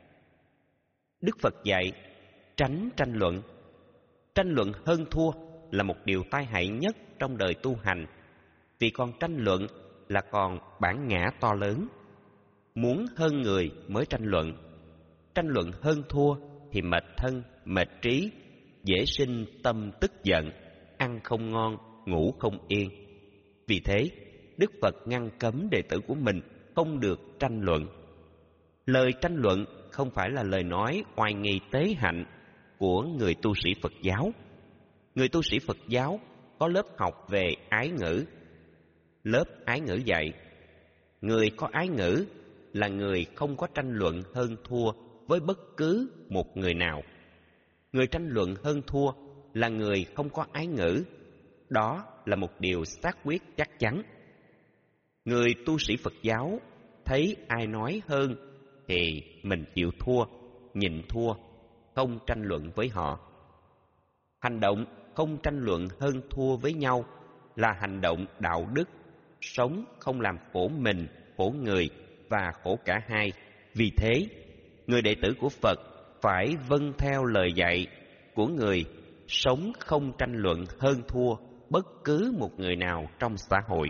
Đức Phật dạy tránh tranh luận. Tranh luận hơn thua là một điều tai hại nhất trong đời tu hành, vì còn tranh luận là còn bản ngã to lớn. Muốn hơn người mới tranh luận. Tranh luận hơn thua thì mệt thân, mệt trí, dễ sinh tâm tức giận, ăn không ngon, ngủ không yên. Vì thế, Đức Phật ngăn cấm đệ tử của mình không được tranh luận. Lời tranh luận không phải là lời nói oai nghi tế hạnh của người tu sĩ Phật giáo. Người tu sĩ Phật giáo có lớp học về ái ngữ. Lớp ái ngữ dạy: người có ái ngữ là người không có tranh luận hơn thua với bất cứ một người nào. Người tranh luận hơn thua là người không có ái ngữ. Đó là một điều xác quyết chắc chắn. Người tu sĩ Phật giáo thấy ai nói hơn thì mình chịu thua, nhịn thua, không tranh luận với họ. Hành động không tranh luận hơn thua với nhau là hành động đạo đức, sống không làm khổ mình, khổ người và khổ cả hai. Vì thế, người đệ tử của Phật phải vâng theo lời dạy của người sống không tranh luận hơn thua bất cứ một người nào trong xã hội.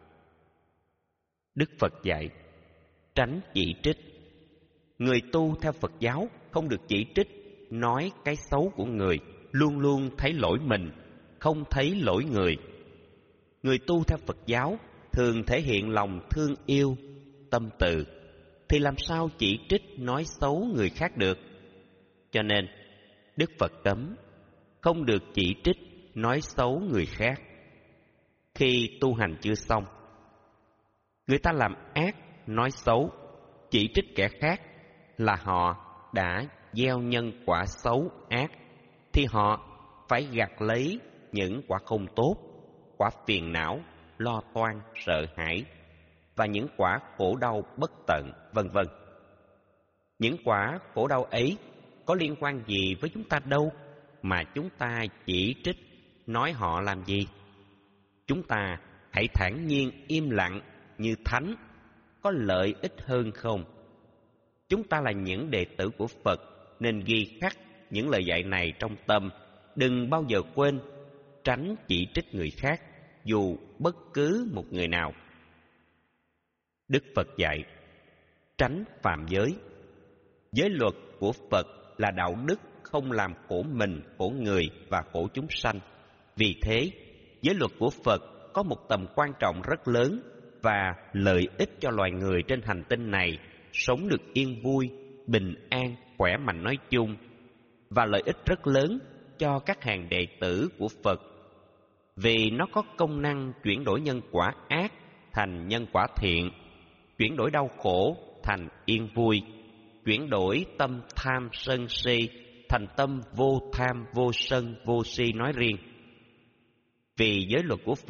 Đức Phật dạy tránh chỉ trích. Người tu theo Phật giáo không được chỉ trích, nói cái xấu của người, luôn luôn thấy lỗi mình, không thấy lỗi người. Người tu theo Phật giáo thường thể hiện lòng thương yêu, tâm từ, thì làm sao chỉ trích nói xấu người khác được? Cho nên, Đức Phật cấm không được chỉ trích, nói xấu người khác. Khi tu hành chưa xong, người ta làm ác, nói xấu, chỉ trích kẻ khác là họ đã gieo nhân quả xấu ác, thì họ phải gặt lấy những quả không tốt, quả phiền não, lo toan, sợ hãi và những quả khổ đau bất tận, vân vân. Những quả khổ đau ấy có liên quan gì với chúng ta đâu mà chúng ta chỉ trích, nói họ làm gì? Chúng ta hãy thản nhiên im lặng như thánh, có lợi ích hơn không? Chúng ta là những đệ tử của Phật nên ghi khắc những lời dạy này trong tâm, đừng bao giờ quên, tránh chỉ trích người khác, dù bất cứ một người nào. Đức Phật dạy tránh phạm giới. Giới luật của Phật là đạo đức không làm khổ mình, khổ người và khổ chúng sanh. Vì thế, giới luật của Phật có một tầm quan trọng rất lớn và lợi ích cho loài người trên hành tinh này sống được yên vui, bình an, khỏe mạnh nói chung, và lợi ích rất lớn cho các hàng đệ tử của Phật, vì nó có công năng chuyển đổi nhân quả ác thành nhân quả thiện, chuyển đổi đau khổ thành yên vui, chuyển đổi tâm tham sân si thành tâm vô tham, vô sân, vô si nói riêng. Vì giới luật của Phật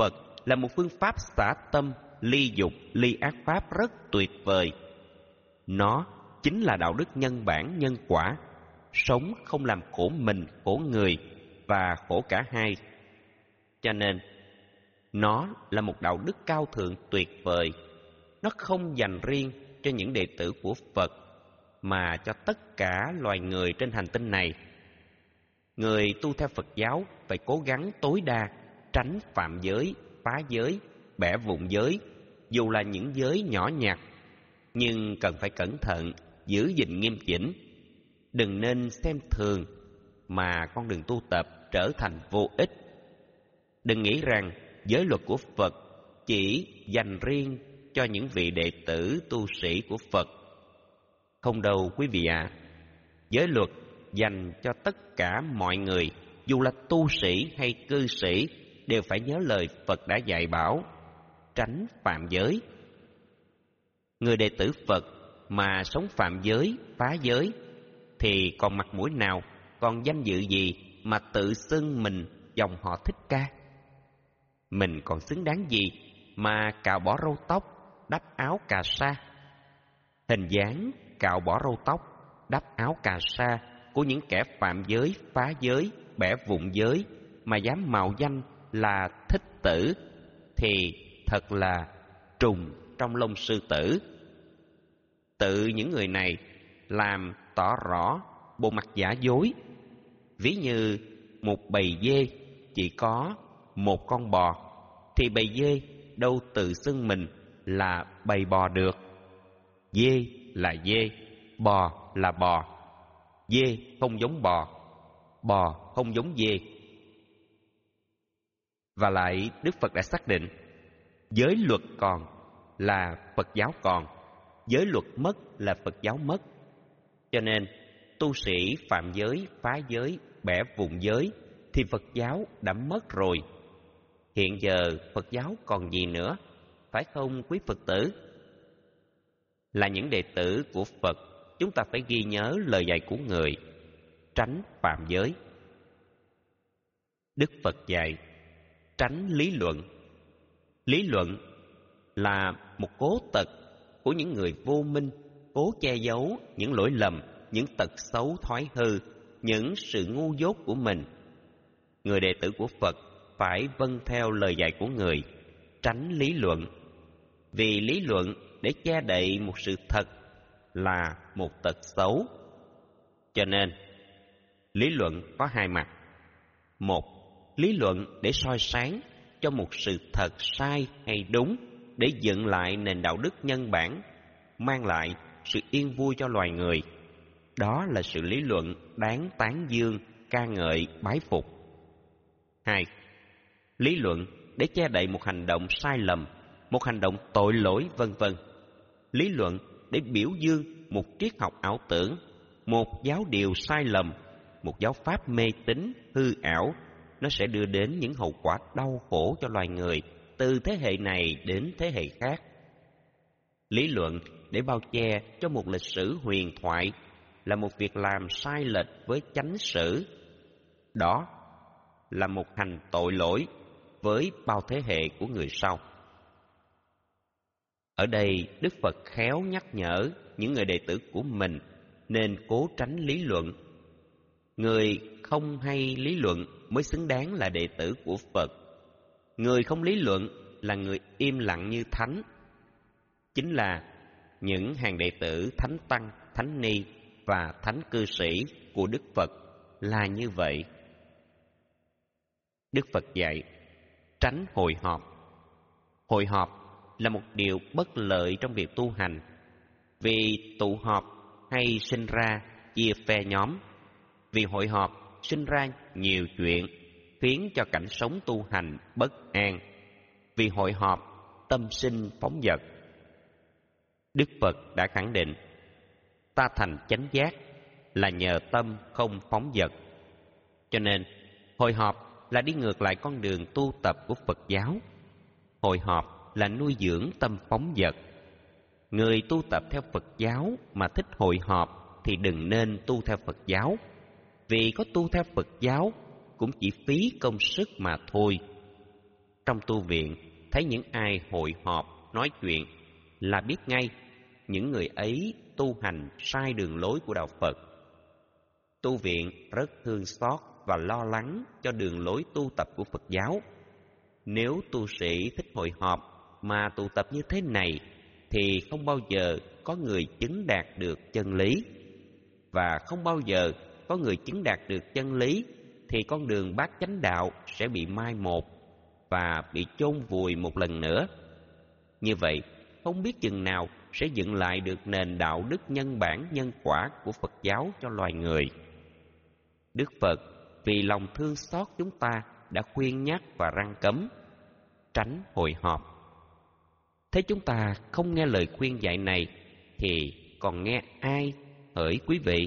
là một phương pháp xả tâm, ly dục, ly ác pháp rất tuyệt vời. Nó chính là đạo đức nhân bản nhân quả, sống không làm khổ mình, khổ người và khổ cả hai. Cho nên, nó là một đạo đức cao thượng tuyệt vời. Nó không dành riêng cho những đệ tử của Phật, mà cho tất cả loài người trên hành tinh này. Người tu theo Phật giáo phải cố gắng tối đa tránh phạm giới, phá giới, bẻ vụn giới, dù là những giới nhỏ nhặt, nhưng cần phải cẩn thận, giữ gìn nghiêm chỉnh. Đừng nên xem thường mà con đường tu tập trở thành vô ích. Đừng nghĩ rằng giới luật của Phật chỉ dành riêng cho những vị đệ tử tu sĩ của Phật. Không đâu quý vị ạ. À. Giới luật dành cho tất cả mọi người, dù là tu sĩ hay cư sĩ, đều phải nhớ lời Phật đã dạy bảo, tránh phạm giới. Người đệ tử Phật mà sống phạm giới, phá giới, thì còn mặt mũi nào, còn danh dự gì mà tự xưng mình dòng họ Thích Ca? Mình còn xứng đáng gì mà cạo bỏ râu tóc, đắp áo cà sa? Hình dáng cạo bỏ râu tóc, đắp áo cà sa của những kẻ phạm giới, phá giới, bẻ vụn giới mà dám mạo danh là thích tử thì thật là trùng trong lông sư tử. Tự những người này làm tỏ rõ bộ mặt giả dối. Ví như một bầy dê chỉ có một con bò, thì bầy dê đâu tự xưng mình là bầy bò được. Dê là dê, bò là bò. Dê không giống bò, bò không giống dê. Và lại Đức Phật đã xác định, giới luật còn là Phật giáo còn, giới luật mất là Phật giáo mất. Cho nên tu sĩ phạm giới, phá giới, bẻ vụn giới thì Phật giáo đã mất rồi. Hiện giờ Phật giáo còn gì nữa, phải không quý Phật tử? Là những đệ tử của Phật, chúng ta phải ghi nhớ lời dạy của Người, tránh phạm giới. Đức Phật dạy, tránh lý luận. Lý luận là một cố tật của những người vô minh, cố che giấu những lỗi lầm, những tật xấu thói hư, những sự ngu dốt của mình. Người đệ tử của Phật phải vâng theo lời dạy của Người, tránh lý luận. Vì lý luận để che đậy một sự thật là một tật xấu. Cho nên, lý luận có hai mặt. Một, lý luận để soi sáng cho một sự thật sai hay đúng, để dựng lại nền đạo đức nhân bản, mang lại sự yên vui cho loài người. Đó là sự lý luận đáng tán dương, ca ngợi, bái phục. Hai, lý luận để che đậy một hành động sai lầm, một hành động tội lỗi, vân vân. Lý luận để biểu dương một triết học ảo tưởng, một giáo điều sai lầm, một giáo pháp mê tín hư ảo, nó sẽ đưa đến những hậu quả đau khổ cho loài người từ thế hệ này đến thế hệ khác. Lý luận để bao che cho một lịch sử huyền thoại là một việc làm sai lệch với chánh sử. Đó là một hành tội lỗi với bao thế hệ của người sau. Ở đây Đức Phật khéo nhắc nhở những người đệ tử của mình nên cố tránh lý luận. Người không hay lý luận mới xứng đáng là đệ tử của Phật. Người không lý luận là người im lặng như thánh. Chính là những hàng đệ tử thánh tăng, thánh ni và thánh cư sĩ của Đức Phật là như vậy. Đức Phật dạy, tránh hội họp. Hội họp là một điều bất lợi trong việc tu hành, vì tụ họp hay sinh ra chia phe nhóm. Vì hội họp sinh ra nhiều chuyện, khiến cho cảnh sống tu hành bất an. Vì hội họp tâm sinh phóng dật. Đức Phật đã khẳng định, ta thành chánh giác là nhờ tâm không phóng dật. Cho nên hội họp là đi ngược lại con đường tu tập của Phật giáo. Hội họp là nuôi dưỡng tâm phóng dật. Người tu tập theo Phật giáo mà thích hội họp thì đừng nên tu theo Phật giáo. Vì có tu theo Phật giáo cũng chỉ phí công sức mà thôi. Trong tu viện thấy những ai hội họp nói chuyện là biết ngay những người ấy tu hành sai đường lối của đạo Phật. Tu viện rất thương xót và lo lắng cho đường lối tu tập của Phật giáo. Nếu tu sĩ thích hội họp mà tụ tập như thế này thì không bao giờ có người chứng đạt được chân lý. Và không bao giờ có người chứng đạt được chân lý thì con đường bát chánh đạo sẽ bị mai một và bị chôn vùi một lần nữa. Như vậy, không biết chừng nào sẽ dựng lại được nền đạo đức nhân bản nhân quả của Phật giáo cho loài người. Đức Phật vì lòng thương xót chúng ta đã khuyên nhắc và răn cấm tránh hội họp. Thế chúng ta không nghe lời khuyên dạy này thì còn nghe ai hỡi quý vị?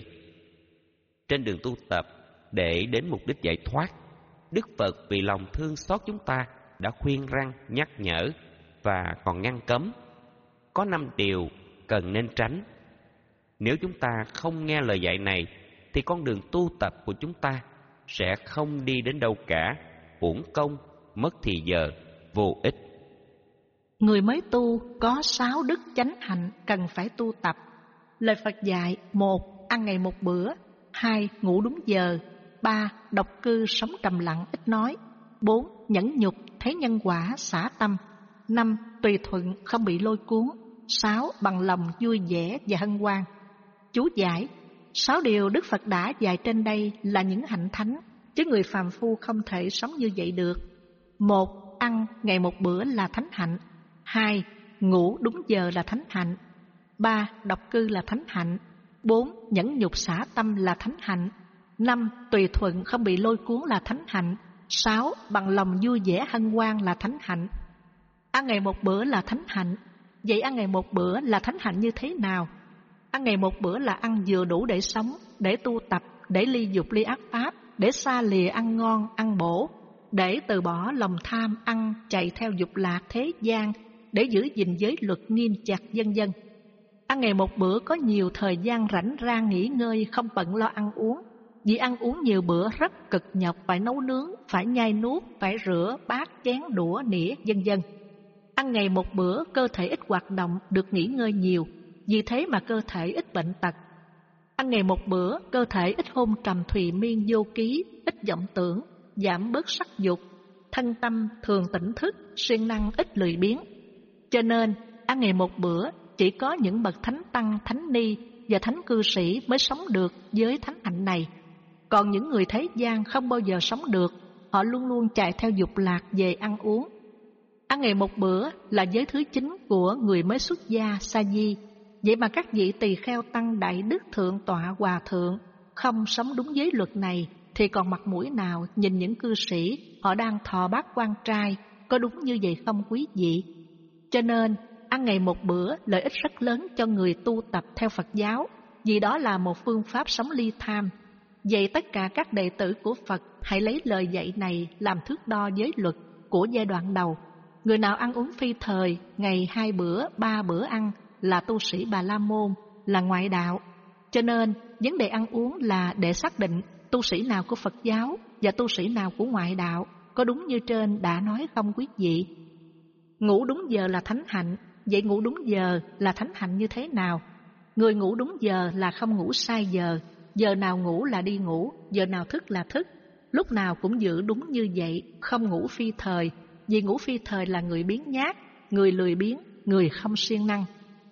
Trên đường tu tập để đến mục đích giải thoát, Đức Phật vì lòng thương xót chúng ta đã khuyên răn, nhắc nhở và còn ngăn cấm. Có năm điều cần nên tránh. Nếu chúng ta không nghe lời dạy này thì con đường tu tập của chúng ta sẽ không đi đến đâu cả, uổng công, mất thì giờ, vô ích. Người mới tu có sáu đức chánh hạnh cần phải tu tập. Lời Phật dạy: một. Ăn ngày một bữa. Hai. Ngủ đúng giờ. Ba. Độc cư sống trầm lặng ít nói. Bốn. Nhẫn nhục thấy nhân quả xả tâm. Năm. Tùy thuận không bị lôi cuốn. Sáu. Bằng lòng vui vẻ và hân hoan. Chú giải: sáu điều Đức Phật đã dạy trên đây là những hạnh thánh, chứ người phàm phu không thể sống như vậy được. Một. Ăn ngày một bữa là thánh hạnh. Hai. Ngủ đúng giờ là thánh hạnh. Ba. Độc cư là thánh hạnh. Bốn. Nhẫn nhục xả tâm là thánh hạnh. Năm. Tùy thuận không bị lôi cuốn là thánh hạnh. Sáu. Bằng lòng vui vẻ hân hoan là thánh hạnh. Ăn ngày một bữa là thánh hạnh. Vậy ăn ngày một bữa là thánh hạnh như thế nào? Ăn ngày một bữa là ăn vừa đủ để sống, để tu tập, để ly dục ly ác pháp, để xa lìa ăn ngon, ăn bổ, để từ bỏ lòng tham ăn, chạy theo dục lạc thế gian, để giữ gìn giới luật nghiêm chặt, vân vân. Ăn ngày một bữa có nhiều thời gian rảnh rang nghỉ ngơi, không bận lo ăn uống. Vì ăn uống nhiều bữa rất cực nhọc, phải nấu nướng, phải nhai nuốt, phải rửa bát chén đũa nĩa, vân vân. Ăn ngày một bữa, cơ thể ít hoạt động, được nghỉ ngơi nhiều, vì thế mà cơ thể ít bệnh tật. Ăn ngày một bữa, cơ thể ít hôn trầm thùy miên vô ký, ít vọng tưởng, giảm bớt sắc dục, thân tâm thường tỉnh thức, siêng năng ít lười biếng. Cho nên, ăn ngày một bữa chỉ có những bậc thánh tăng, thánh ni và thánh cư sĩ mới sống được với thánh hạnh này. Còn những người thế gian không bao giờ sống được, họ luôn luôn chạy theo dục lạc về ăn uống. Ăn ngày một bữa là giới thứ chính của người mới xuất gia, sa di. Vậy mà các vị tỳ kheo tăng đại đức thượng tọa hòa thượng không sống đúng giới luật này thì còn mặt mũi nào nhìn những cư sĩ họ đang thọ bát quan trai, có đúng như vậy không quý vị? Cho nên ăn ngày một bữa lợi ích rất lớn cho người tu tập theo Phật giáo, vì đó là một phương pháp sống ly tham. Vậy tất cả các đệ tử của Phật hãy lấy lời dạy này làm thước đo giới luật của giai đoạn đầu. Người nào ăn uống phi thời, ngày hai bữa, ba bữa ăn là tu sĩ Bà La Môn, là ngoại đạo. Cho nên vấn đề ăn uống là để xác định tu sĩ nào của Phật giáo và tu sĩ nào của ngoại đạo, có đúng như trên đã nói không quý vị? Ngủ đúng giờ là thánh hạnh. Vậy ngủ đúng giờ là thánh hạnh như thế nào? Người ngủ đúng giờ là không ngủ sai giờ, giờ nào ngủ là đi ngủ, giờ nào thức là thức, lúc nào cũng giữ đúng như vậy, không ngủ phi thời. Vì ngủ phi thời là người biếng nhác, người lười biếng, người không siêng năng.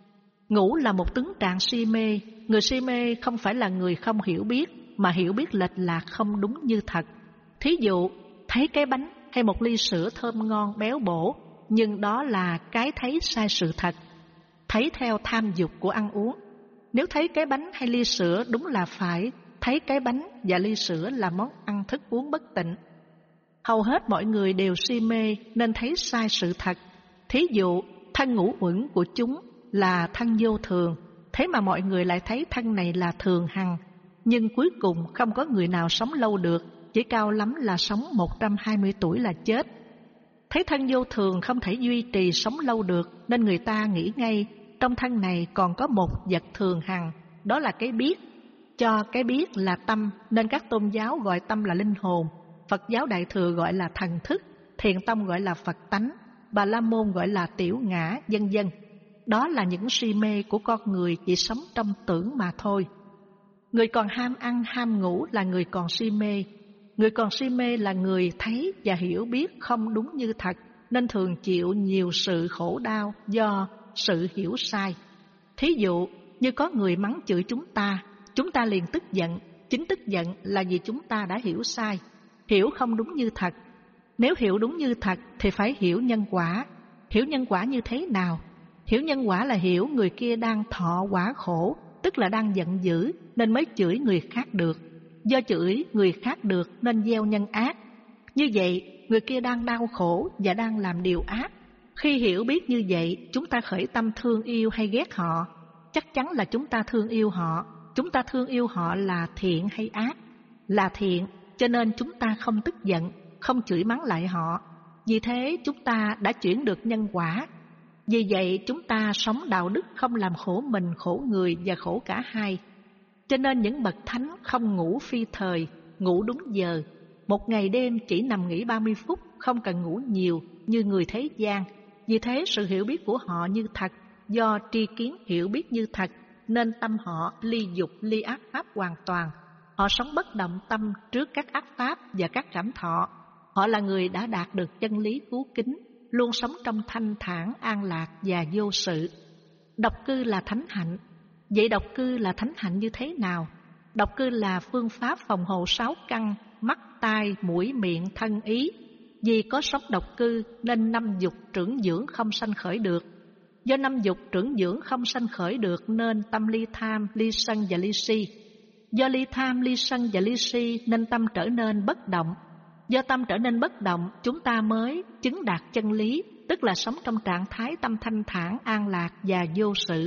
Ngủ là một tướng trạng si mê. Người si mê không phải là người không hiểu biết, mà hiểu biết lệch lạc không đúng như thật. Thí dụ, thấy cái bánh hay một ly sữa thơm ngon béo bổ, nhưng đó là cái thấy sai sự thật, thấy theo tham dục của ăn uống. Nếu thấy cái bánh hay ly sữa đúng là phải thấy cái bánh và ly sữa là món ăn thức uống bất tịnh. Hầu hết mọi người đều si mê nên thấy sai sự thật. Thí dụ, thân ngũ uẩn của chúng là thân vô thường, thế mà mọi người lại thấy thân này là thường hằng. Nhưng cuối cùng không có người nào sống lâu được, chỉ cao lắm là sống một trăm hai mươi tuổi là chết. Thấy thân vô thường không thể duy trì sống lâu được, nên người ta nghĩ ngay trong thân này còn có một vật thường hằng, đó là cái biết. Cho cái biết là tâm, nên các tôn giáo gọi tâm là linh hồn, Phật giáo Đại Thừa gọi là thần thức, Thiền tông gọi là Phật tánh, Bà La Môn gọi là tiểu ngã, vân vân. Đó là những si mê của con người chỉ sống trong tưởng mà thôi. Người còn ham ăn, ham ngủ là người còn si mê. Người còn si mê là người thấy và hiểu biết không đúng như thật, nên thường chịu nhiều sự khổ đau do sự hiểu sai. Thí dụ như có người mắng chửi chúng ta, chúng ta liền tức giận. Chính tức giận là vì chúng ta đã hiểu sai, hiểu không đúng như thật. Nếu hiểu đúng như thật thì phải hiểu nhân quả. Hiểu nhân quả như thế nào? Hiểu nhân quả là hiểu người kia đang thọ quả khổ, tức là đang giận dữ nên mới chửi người khác được. Do chửi người khác được nên gieo nhân ác. Như vậy, người kia đang đau khổ và đang làm điều ác. Khi hiểu biết như vậy, chúng ta khởi tâm thương yêu hay ghét họ? Chắc chắn là chúng ta thương yêu họ. Chúng ta thương yêu họ là thiện hay ác? Là thiện, cho nên chúng ta không tức giận, không chửi mắng lại họ. Vì thế chúng ta đã chuyển được nhân quả. Vì vậy chúng ta sống đạo đức, không làm khổ mình, khổ người và khổ cả hai. Cho nên những bậc thánh không ngủ phi thời, ngủ đúng giờ. Một ngày đêm chỉ nằm nghỉ ba mươi phút, không cần ngủ nhiều như người thế gian. Vì thế sự hiểu biết của họ như thật, do tri kiến hiểu biết như thật, nên tâm họ ly dục, ly ác pháp hoàn toàn. Họ sống bất động tâm trước các ác pháp và các cảm thọ. Họ là người đã đạt được chân lý cứu kính, luôn sống trong thanh thản, an lạc và vô sự. Độc cư là thánh hạnh. Vậy độc cư là thánh hạnh như thế nào? Độc cư là phương pháp phòng hộ sáu căn, mắt, tai, mũi, miệng, thân, ý. Vì có sống độc cư nên năm dục trưởng dưỡng không sanh khởi được. Do năm dục trưởng dưỡng không sanh khởi được nên tâm ly tham, ly sân và ly si. Do ly tham, ly sân và ly si nên tâm trở nên bất động. Do tâm trở nên bất động, chúng ta mới chứng đạt chân lý, tức là sống trong trạng thái tâm thanh thản, an lạc và vô sự.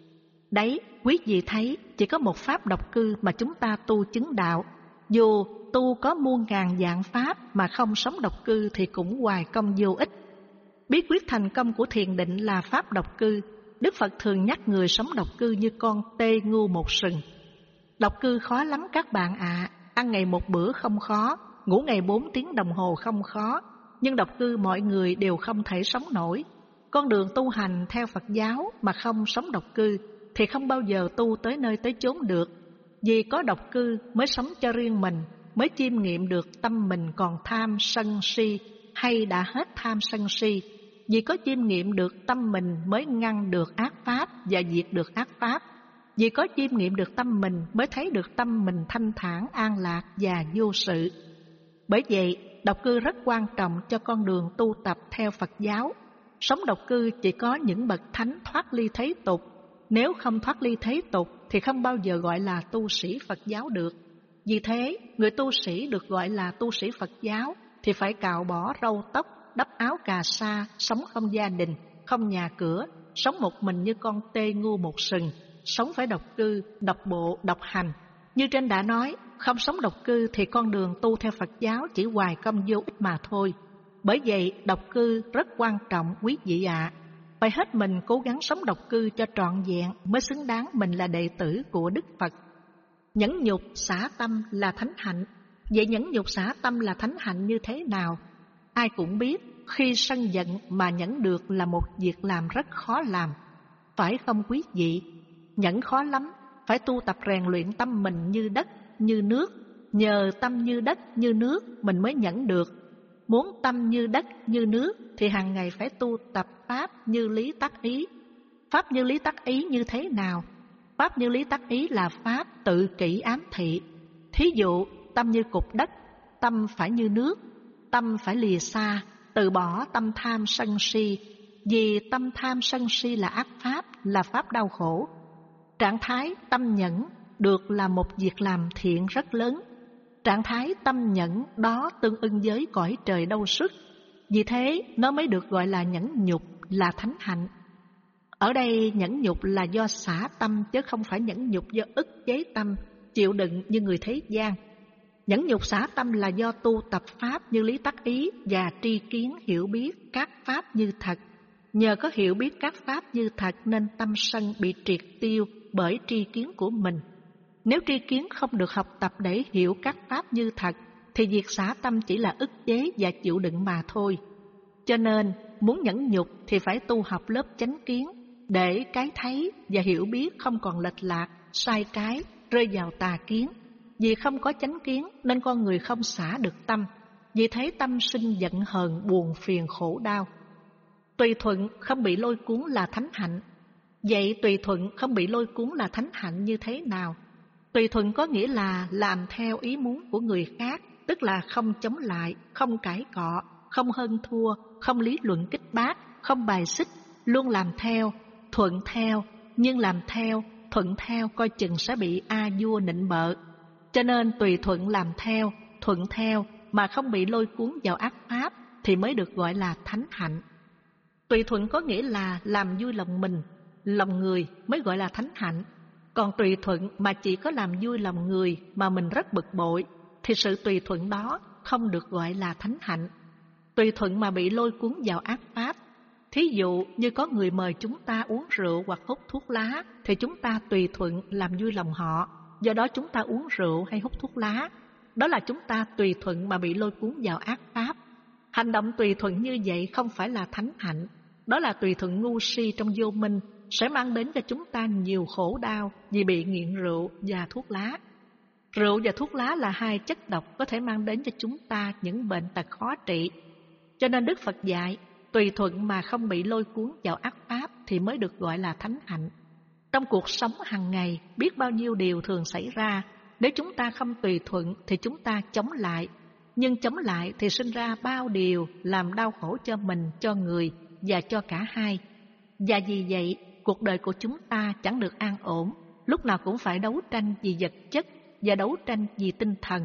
Đấy, quý vị thấy, chỉ có một pháp độc cư mà chúng ta tu chứng đạo. Dù tu có muôn ngàn dạng pháp mà không sống độc cư thì cũng hoài công vô ích. Bí quyết thành công của thiền định là pháp độc cư. Đức Phật thường nhắc người sống độc cư như con tê ngu một sừng. Độc cư khó lắm các bạn ạ, à. Ăn ngày một bữa không khó, ngủ ngày bốn tiếng đồng hồ không khó, nhưng độc cư mọi người đều không thể sống nổi. Con đường tu hành theo Phật giáo mà không sống độc cư thì không bao giờ tu tới nơi tới chốn được. Vì có độc cư mới sống cho riêng mình, mới chiêm nghiệm được tâm mình còn tham sân si hay đã hết tham sân si. Vì có chiêm nghiệm được tâm mình mới ngăn được ác pháp và diệt được ác pháp. Vì có chiêm nghiệm được tâm mình mới thấy được tâm mình thanh thản, an lạc và vô sự. Bởi vậy, độc cư rất quan trọng cho con đường tu tập theo Phật giáo. Sống độc cư chỉ có những bậc thánh thoát ly thế tục. Nếu không thoát ly thế tục thì không bao giờ gọi là tu sĩ Phật giáo được. Vì thế, người tu sĩ được gọi là tu sĩ Phật giáo thì phải cạo bỏ râu tóc, đắp áo cà sa, sống không gia đình, không nhà cửa, sống một mình như con tê ngu một sừng, sống phải độc cư, độc bộ, độc hành. Như trên đã nói, không sống độc cư thì con đường tu theo Phật giáo chỉ hoài công vô ích mà thôi. Bởi vậy, độc cư rất quan trọng quý vị ạ. À. Phải hết mình cố gắng sống độc cư cho trọn vẹn mới xứng đáng mình là đệ tử của Đức Phật. Nhẫn nhục xả tâm là thánh hạnh. Vậy nhẫn nhục xả tâm là thánh hạnh như thế nào? Ai cũng biết, khi sân giận mà nhẫn được là một việc làm rất khó làm. Phải không quý vị? Nhẫn khó lắm, phải tu tập rèn luyện tâm mình như đất, như nước. Nhờ tâm như đất, như nước mình mới nhẫn được. Muốn tâm như đất, như nước thì hàng ngày phải tu tập pháp như lý tắc ý. Pháp như lý tắc ý như thế nào? Pháp như lý tắc ý là pháp tự kỷ ám thị. Thí dụ, tâm như cục đất, tâm phải như nước, tâm phải lìa xa, từ bỏ tâm tham sân si. Vì tâm tham sân si là ác pháp, là pháp đau khổ. Trạng thái tâm nhẫn được là một việc làm thiện rất lớn. Trạng thái tâm nhẫn đó tương ưng với cõi trời đau sức. Vì thế nó mới được gọi là nhẫn nhục, là thánh hạnh. Ở đây nhẫn nhục là do xả tâm chứ không phải nhẫn nhục do ức chế tâm, chịu đựng như người thế gian. Nhẫn nhục xả tâm là do tu tập pháp như lý tắc ý và tri kiến hiểu biết các pháp như thật. Nhờ có hiểu biết các pháp như thật nên tâm sân bị triệt tiêu bởi tri kiến của mình. Nếu tri kiến không được học tập để hiểu các pháp như thật thì việc xả tâm chỉ là ức chế và chịu đựng mà thôi. Cho nên, muốn nhẫn nhục thì phải tu học lớp chánh kiến, để cái thấy và hiểu biết không còn lệch lạc, sai trái, rơi vào tà kiến. Vì không có chánh kiến nên con người không xả được tâm, vì thế tâm sinh giận hờn, buồn phiền khổ đau. Tùy thuận không bị lôi cuốn là thánh hạnh. Vậy tùy thuận không bị lôi cuốn là thánh hạnh như thế nào? Tùy thuận có nghĩa là làm theo ý muốn của người khác, tức là không chống lại, không cãi cọ, không hơn thua, không lý luận kích bác, không bài xích, luôn làm theo, thuận theo, nhưng làm theo, thuận theo coi chừng sẽ bị a vua nịnh bợ. Cho nên tùy thuận làm theo, thuận theo mà không bị lôi cuốn vào ác pháp thì mới được gọi là thánh hạnh. Tùy thuận có nghĩa là làm vui lòng mình, lòng người mới gọi là thánh hạnh. Còn tùy thuận mà chỉ có làm vui lòng người mà mình rất bực bội thì sự tùy thuận đó không được gọi là thánh hạnh. Tùy thuận mà bị lôi cuốn vào ác pháp, thí dụ như có người mời chúng ta uống rượu hoặc hút thuốc lá thì chúng ta tùy thuận làm vui lòng họ, do đó chúng ta uống rượu hay hút thuốc lá. Đó là chúng ta tùy thuận mà bị lôi cuốn vào ác pháp. Hành động tùy thuận như vậy không phải là thánh hạnh, đó là tùy thuận ngu si trong vô minh, sẽ mang đến cho chúng ta nhiều khổ đau vì bị nghiện rượu và thuốc lá. Rượu và thuốc lá là hai chất độc có thể mang đến cho chúng ta những bệnh tật khó trị. Cho nên Đức Phật dạy, tùy thuận mà không bị lôi cuốn vào ác pháp thì mới được gọi là thánh hạnh. Trong cuộc sống hàng ngày, biết bao nhiêu điều thường xảy ra. Nếu chúng ta không tùy thuận thì chúng ta chống lại. Nhưng chống lại thì sinh ra bao điều làm đau khổ cho mình, cho người và cho cả hai. Và vì vậy, cuộc đời của chúng ta chẳng được an ổn, lúc nào cũng phải đấu tranh vì vật chất và đấu tranh vì tinh thần.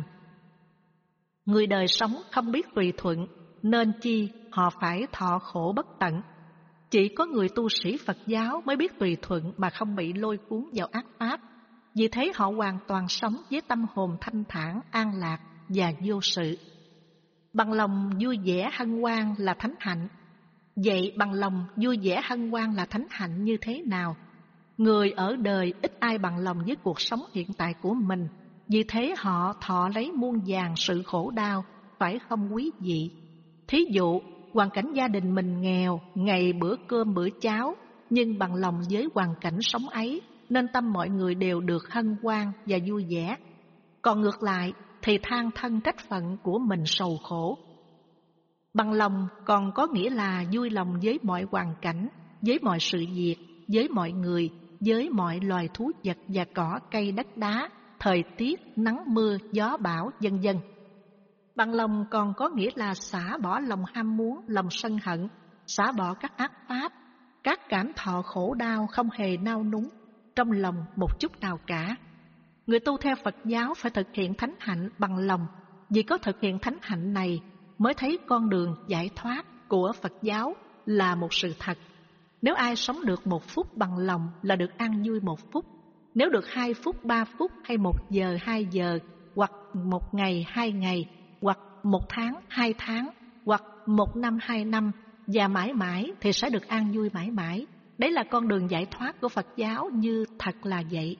Người đời sống không biết tùy thuận, nên chi họ phải thọ khổ bất tận. Chỉ có người tu sĩ Phật giáo mới biết tùy thuận mà không bị lôi cuốn vào ác pháp. Vì thế họ hoàn toàn sống với tâm hồn thanh thản, an lạc và vô sự. Bằng lòng vui vẻ hân hoan là thánh hạnh. Vậy bằng lòng vui vẻ hân hoan là thánh hạnh như thế nào? Người ở đời ít ai bằng lòng với cuộc sống hiện tại của mình, vì thế họ thọ lấy muôn vàn sự khổ đau, phải không quý vị? Thí dụ, hoàn cảnh gia đình mình nghèo, ngày bữa cơm bữa cháo, nhưng bằng lòng với hoàn cảnh sống ấy, nên tâm mọi người đều được hân hoan và vui vẻ. Còn ngược lại thì than thân trách phận của mình sầu khổ. Bằng lòng còn có nghĩa là vui lòng với mọi hoàn cảnh, với mọi sự việc, với mọi người, với mọi loài thú vật và cỏ cây đất đá, thời tiết, nắng mưa, gió bão, vân vân. Bằng lòng còn có nghĩa là xả bỏ lòng ham muốn, lòng sân hận, xả bỏ các ác pháp, các cảm thọ khổ đau không hề nao núng trong lòng một chút nào cả. Người tu theo Phật giáo phải thực hiện thánh hạnh bằng lòng, vì có thực hiện thánh hạnh này mới thấy con đường giải thoát của Phật giáo là một sự thật. Nếu ai sống được một phút bằng lòng là được an vui một phút. Nếu được hai phút, ba phút hay một giờ, hai giờ, hoặc một ngày, hai ngày, hoặc một tháng, hai tháng, hoặc một năm, hai năm và mãi mãi thì sẽ được an vui mãi mãi. Đấy là con đường giải thoát của Phật giáo như thật là vậy.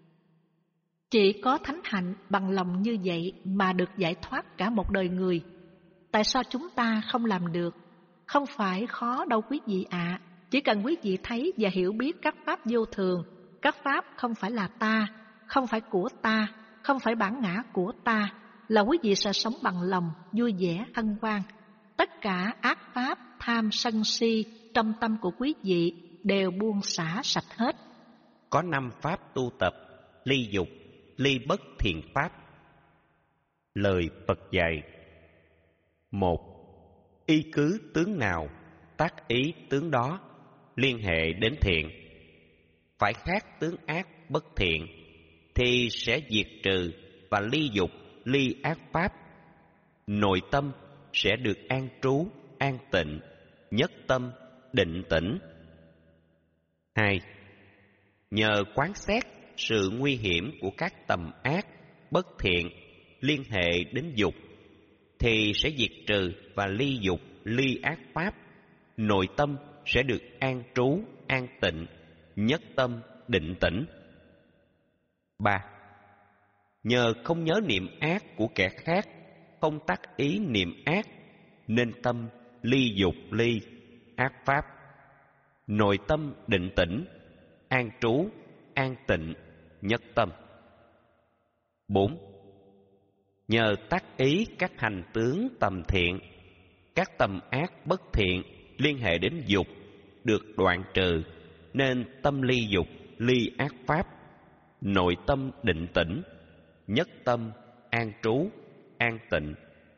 Chỉ có thánh hạnh bằng lòng như vậy mà được giải thoát cả một đời người. Tại sao chúng ta không làm được? Không phải khó đâu quý vị ạ. À. Chỉ cần quý vị thấy và hiểu biết các pháp vô thường, các pháp không phải là ta, không phải của ta, không phải bản ngã của ta, là quý vị sẽ sống bằng lòng, vui vẻ, hân hoan. Tất cả ác pháp, tham, sân si trong tâm của quý vị đều buông xả sạch hết. Có năm pháp tu tập: ly dục, ly bất thiện pháp. Lời Phật dạy: một. Y cứ tướng nào, tác ý tướng đó, liên hệ đến thiện. Phải khác tướng ác bất thiện thì sẽ diệt trừ và ly dục, ly ác pháp. Nội tâm sẽ được an trú, an tịnh, nhất tâm, định tĩnh. Hai. Nhờ quán xét sự nguy hiểm của các tầm ác, bất thiện liên hệ đến dục thì sẽ diệt trừ và ly dục, ly ác pháp. Nội tâm sẽ được an trú, an tịnh, nhất tâm, định tĩnh. Ba. Nhờ không nhớ niệm ác của kẻ khác, không tác ý niệm ác, nên tâm ly dục ly ác pháp, nội tâm định tĩnh, an trú, an tịnh, nhất tâm. Bốn. Nhờ tác ý các hành tướng tầm thiện, các tâm ác bất thiện liên hệ đến dục được đoạn trừ, nên tâm ly dục, ly ác pháp, nội tâm định tĩnh, nhất tâm, an trú, an tịnh.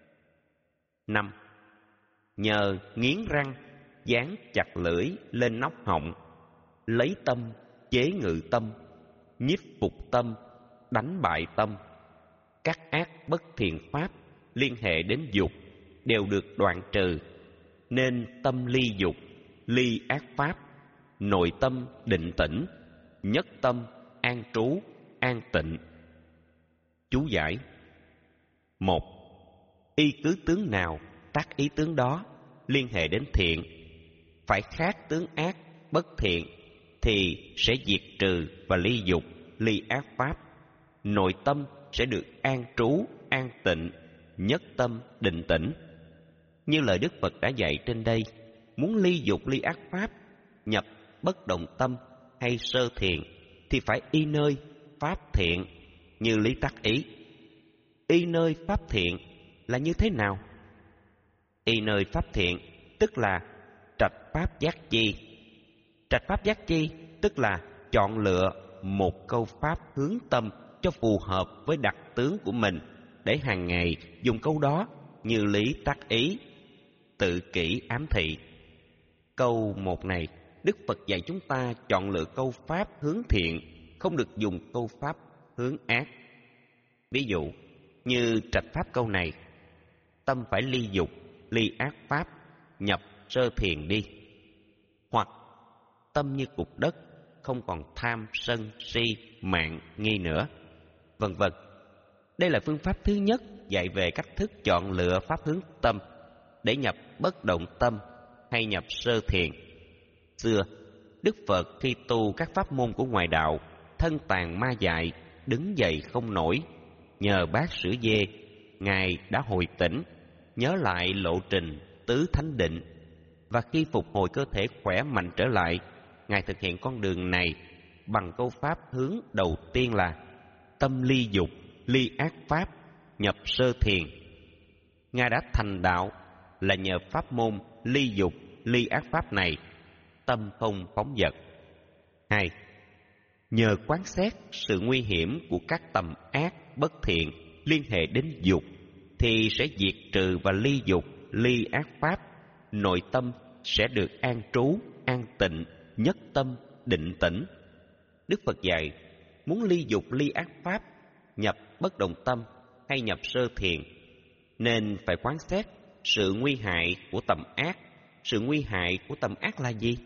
Năm. Nhờ nghiến răng, dán chặt lưỡi lên nóc họng, lấy tâm chế ngự tâm, nhiếp phục tâm, đánh bại tâm, các ác bất thiện pháp liên hệ đến dục đều được đoạn trừ, nên tâm ly dục, ly ác pháp, nội tâm định tĩnh, nhất tâm an trú, an tịnh. Chú giải. Một. Y cứ tướng nào tác ý tướng đó liên hệ đến thiện, phải khác tướng ác bất thiện thì sẽ diệt trừ và ly dục, ly ác pháp, nội tâm sẽ được an trú, an tịnh, nhất tâm định tĩnh. Như lời Đức Phật đã dạy trên đây, muốn ly dục ly ác pháp, nhập bất động tâm hay sơ thiền thì phải y nơi pháp thiện như lý tác ý. Y nơi pháp thiện là như thế nào? Y nơi pháp thiện tức là trạch pháp giác chi. Trạch pháp giác chi tức là chọn lựa một câu pháp hướng tâm cho phù hợp với đặc tướng của mình, để hàng ngày dùng câu đó như lý tác ý, tự kỷ ám thị. Câu một này, Đức Phật dạy chúng ta chọn lựa câu pháp hướng thiện, không được dùng câu pháp hướng ác. Ví dụ như trạch pháp câu này, tâm phải ly dục, ly ác pháp, nhập sơ thiền đi. Hoặc tâm như cục đất, không còn tham, sân, si, mạn, nghi nữa, vân vân. Đây là phương pháp thứ nhất dạy về cách thức chọn lựa pháp hướng tâm để nhập bất động tâm hay nhập sơ thiền. Xưa, Đức Phật khi tu các pháp môn của ngoại đạo, thân tàn ma dại, đứng dậy không nổi, nhờ bát sữa dê, Ngài đã hồi tỉnh, nhớ lại lộ trình tứ thánh định, và khi phục hồi cơ thể khỏe mạnh trở lại, Ngài thực hiện con đường này bằng câu pháp hướng đầu tiên là tâm ly dục, ly ác pháp, nhập sơ thiền. Ngài đã thành đạo là nhờ pháp môn ly dục, ly ác pháp này, tâm không phóng dật. Hai. Nhờ quán xét sự nguy hiểm của các tầm ác bất thiện liên hệ đến dục thì sẽ diệt trừ và ly dục, ly ác pháp, nội tâm sẽ được an trú, an tịnh, nhất tâm, định tĩnh. Đức Phật dạy, muốn ly dục ly ác pháp, nhập bất động tâm hay nhập sơ thiền, nên phải quán xét sự nguy hại của tầm ác. Sự nguy hại của tầm ác là gì?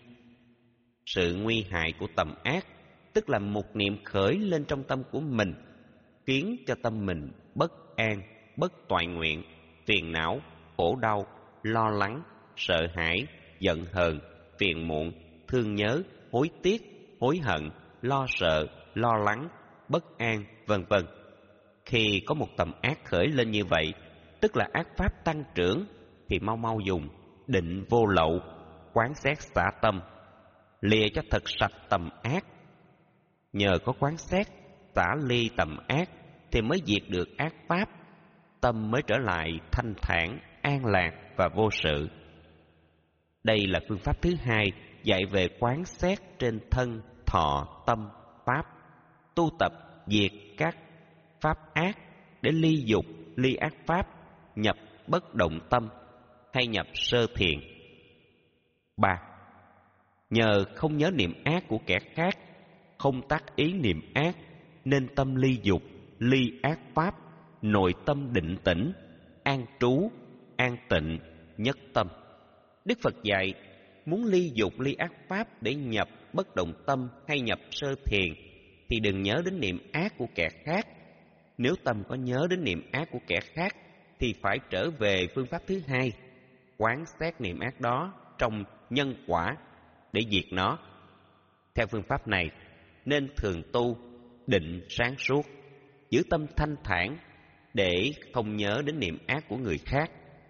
Sự nguy hại của tầm ác tức là một niệm khởi lên trong tâm của mình, khiến cho tâm mình bất an, bất toại nguyện, phiền não, khổ đau, lo lắng, sợ hãi, giận hờn, phiền muộn, thương nhớ, hối tiếc, hối hận, lo sợ, lo lắng, bất an, vân vân. Khi có một tầm ác khởi lên như vậy, tức là ác pháp tăng trưởng, thì mau mau dùng định vô lậu, quán xét xả tâm, lìa cho thật sạch tầm ác. Nhờ có quán xét, xả ly tầm ác thì mới diệt được ác pháp, tâm mới trở lại thanh thản, an lạc và vô sự. Đây là phương pháp thứ hai dạy về quán xét trên thân, thọ, tâm, pháp, tu tập diệt các pháp ác để ly dục, ly ác pháp, nhập bất động tâm hay nhập sơ thiền. Ba. Nhờ không nhớ niệm ác của kẻ khác, không tác ý niệm ác, nên tâm ly dục, ly ác pháp, nội tâm định tĩnh, an trú, an tịnh, nhất tâm. Đức Phật dạy, muốn ly dục ly ác pháp để nhập bất động tâm hay nhập sơ thiền thì đừng nhớ đến niệm ác của kẻ khác. Nếu tâm có nhớ đến niệm ác của kẻ khác thì phải trở về phương pháp thứ hai, quán xét niệm ác đó trong nhân quả để diệt nó. Theo phương pháp này nên thường tu định sáng suốt, giữ tâm thanh thản để không nhớ đến niệm ác của người khác.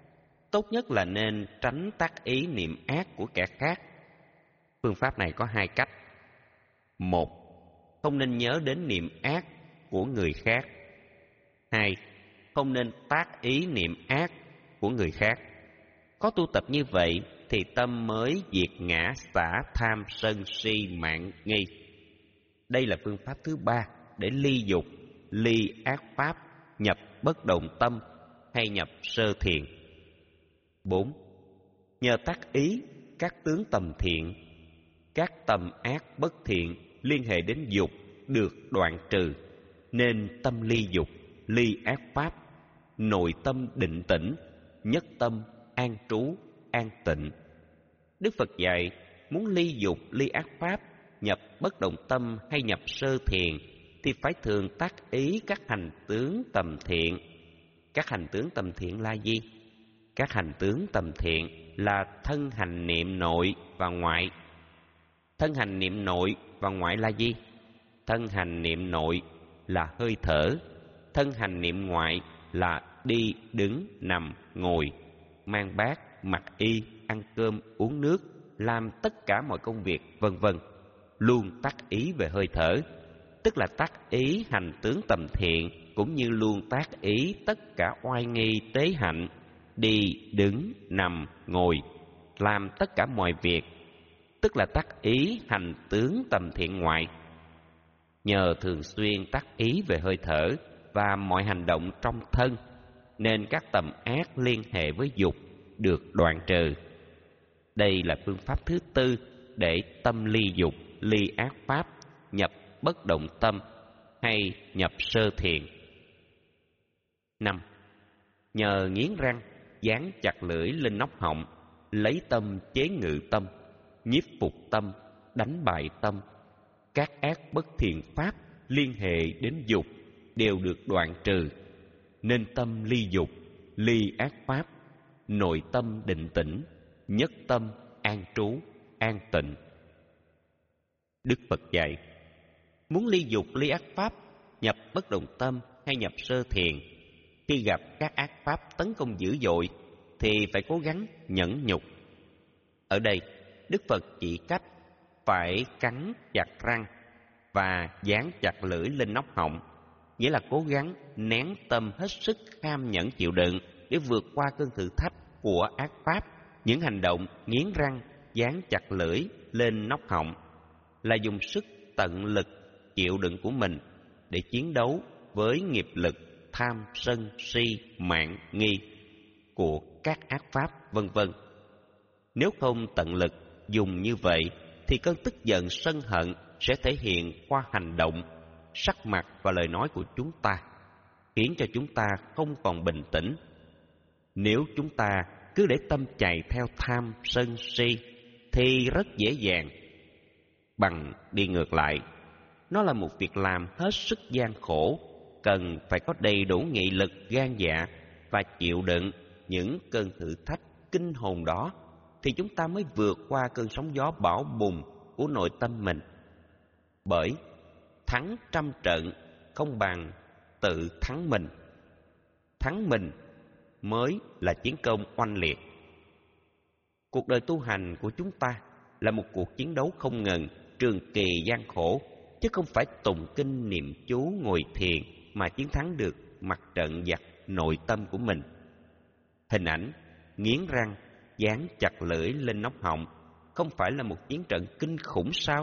Tốt nhất là nên tránh tác ý niệm ác của kẻ khác. Phương pháp này có hai cách. Một, không nên nhớ đến niệm ác của người khác. Hai, không nên tác ý niệm ác của người khác. Có tu tập như vậy thì tâm mới diệt ngã xả tham sân si mạn nghi. Đây là phương pháp thứ ba để ly dục, ly ác pháp, nhập bất động tâm hay nhập sơ thiền. Bốn, nhờ tác ý các tướng tầm thiện, các tầm ác bất thiện liên hệ đến dục được đoạn trừ, nên tâm ly dục, ly ác pháp, nội tâm định tĩnh, nhất tâm an trú, an tịnh. Đức Phật dạy muốn ly dục, ly ác pháp, nhập bất động tâm hay nhập sơ thiền thì phải thường tác ý các hành tướng tầm thiện. Các hành tướng tầm thiện là gì? Các hành tướng tầm thiện là thân hành niệm nội và ngoại. Thân hành niệm nội và ngoại là gì? Thân hành niệm nội là hơi thở. Thân hành niệm ngoại là đi, đứng, nằm, ngồi, mang bát, mặc y, ăn cơm, uống nước, làm tất cả mọi công việc, vân vân. Luôn tác ý về hơi thở, tức là tác ý hành tướng tầm thiện, cũng như luôn tác ý tất cả oai nghi tế hạnh, đi, đứng, nằm, ngồi, làm tất cả mọi việc, tức là tác ý hành tướng tầm thiện ngoại. Nhờ thường xuyên tác ý về hơi thở và mọi hành động trong thân, nên các tầm ác liên hệ với dục được đoạn trừ. Đây là phương pháp thứ tư để tâm ly dục, ly ác pháp, nhập bất động tâm hay nhập sơ thiền. Năm, nhờ nghiến răng, dán chặt lưỡi lên nóc họng, lấy tâm chế ngự tâm, nhiếp phục tâm, đánh bại tâm. Các ác bất thiện pháp liên hệ đến dục đều được đoạn trừ, nên tâm ly dục, ly ác pháp, nội tâm định tĩnh, nhất tâm an trú, an tịnh. Đức Phật dạy, muốn ly dục, ly ác pháp, nhập bất động tâm hay nhập sơ thiền, khi gặp các ác pháp tấn công dữ dội thì phải cố gắng nhẫn nhục. Ở đây, Đức Phật chỉ cách phải cắn chặt răng và dán chặt lưỡi lên nóc họng, nghĩa là cố gắng nén tâm hết sức kham nhẫn chịu đựng để vượt qua cơn thử thách của ác pháp. Những hành động nghiến răng, dán chặt lưỡi lên nóc họng là dùng sức tận lực chịu đựng của mình để chiến đấu với nghiệp lực tham sân si mạn nghi của các ác pháp, vân vân. Nếu không tận lực dùng như vậy thì cơn tức giận sân hận sẽ thể hiện qua hành động, sắc mặt và lời nói của chúng ta, khiến cho chúng ta không còn bình tĩnh. Nếu chúng ta cứ để tâm chạy theo tham sân si thì rất dễ dàng. Bằng đi ngược lại, nó là một việc làm hết sức gian khổ, cần phải có đầy đủ nghị lực gan dạ và chịu đựng những cơn thử thách kinh hồn đó thì chúng ta mới vượt qua cơn sóng gió bão bùng của nội tâm mình. Bởi thắng trăm trận không bằng tự thắng mình. Thắng mình mới là chiến công oanh liệt. Cuộc đời tu hành của chúng ta là một cuộc chiến đấu không ngừng, trường kỳ gian khổ, chứ không phải tụng kinh niệm chú ngồi thiền mà chiến thắng được mặt trận giặc nội tâm của mình. Hình ảnh nghiến răng, dán chặt lưỡi lên nóc họng không phải là một chiến trận kinh khủng sao?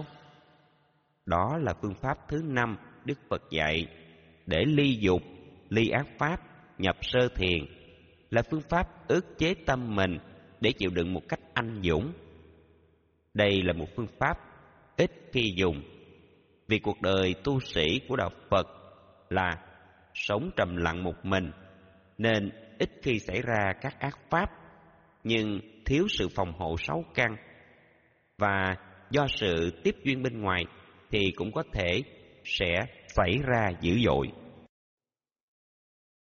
Đó là phương pháp thứ năm Đức Phật dạy để ly dục, ly ác pháp, nhập sơ thiền, là phương pháp ức chế tâm mình để chịu đựng một cách anh dũng. Đây là một phương pháp ít khi dùng, vì cuộc đời tu sĩ của đạo Phật là sống trầm lặng một mình, nên ít khi xảy ra các ác pháp, nhưng thiếu sự phòng hộ sáu căn và do sự tiếp duyên bên ngoài thì cũng có thể sẽ xảy ra dữ dội.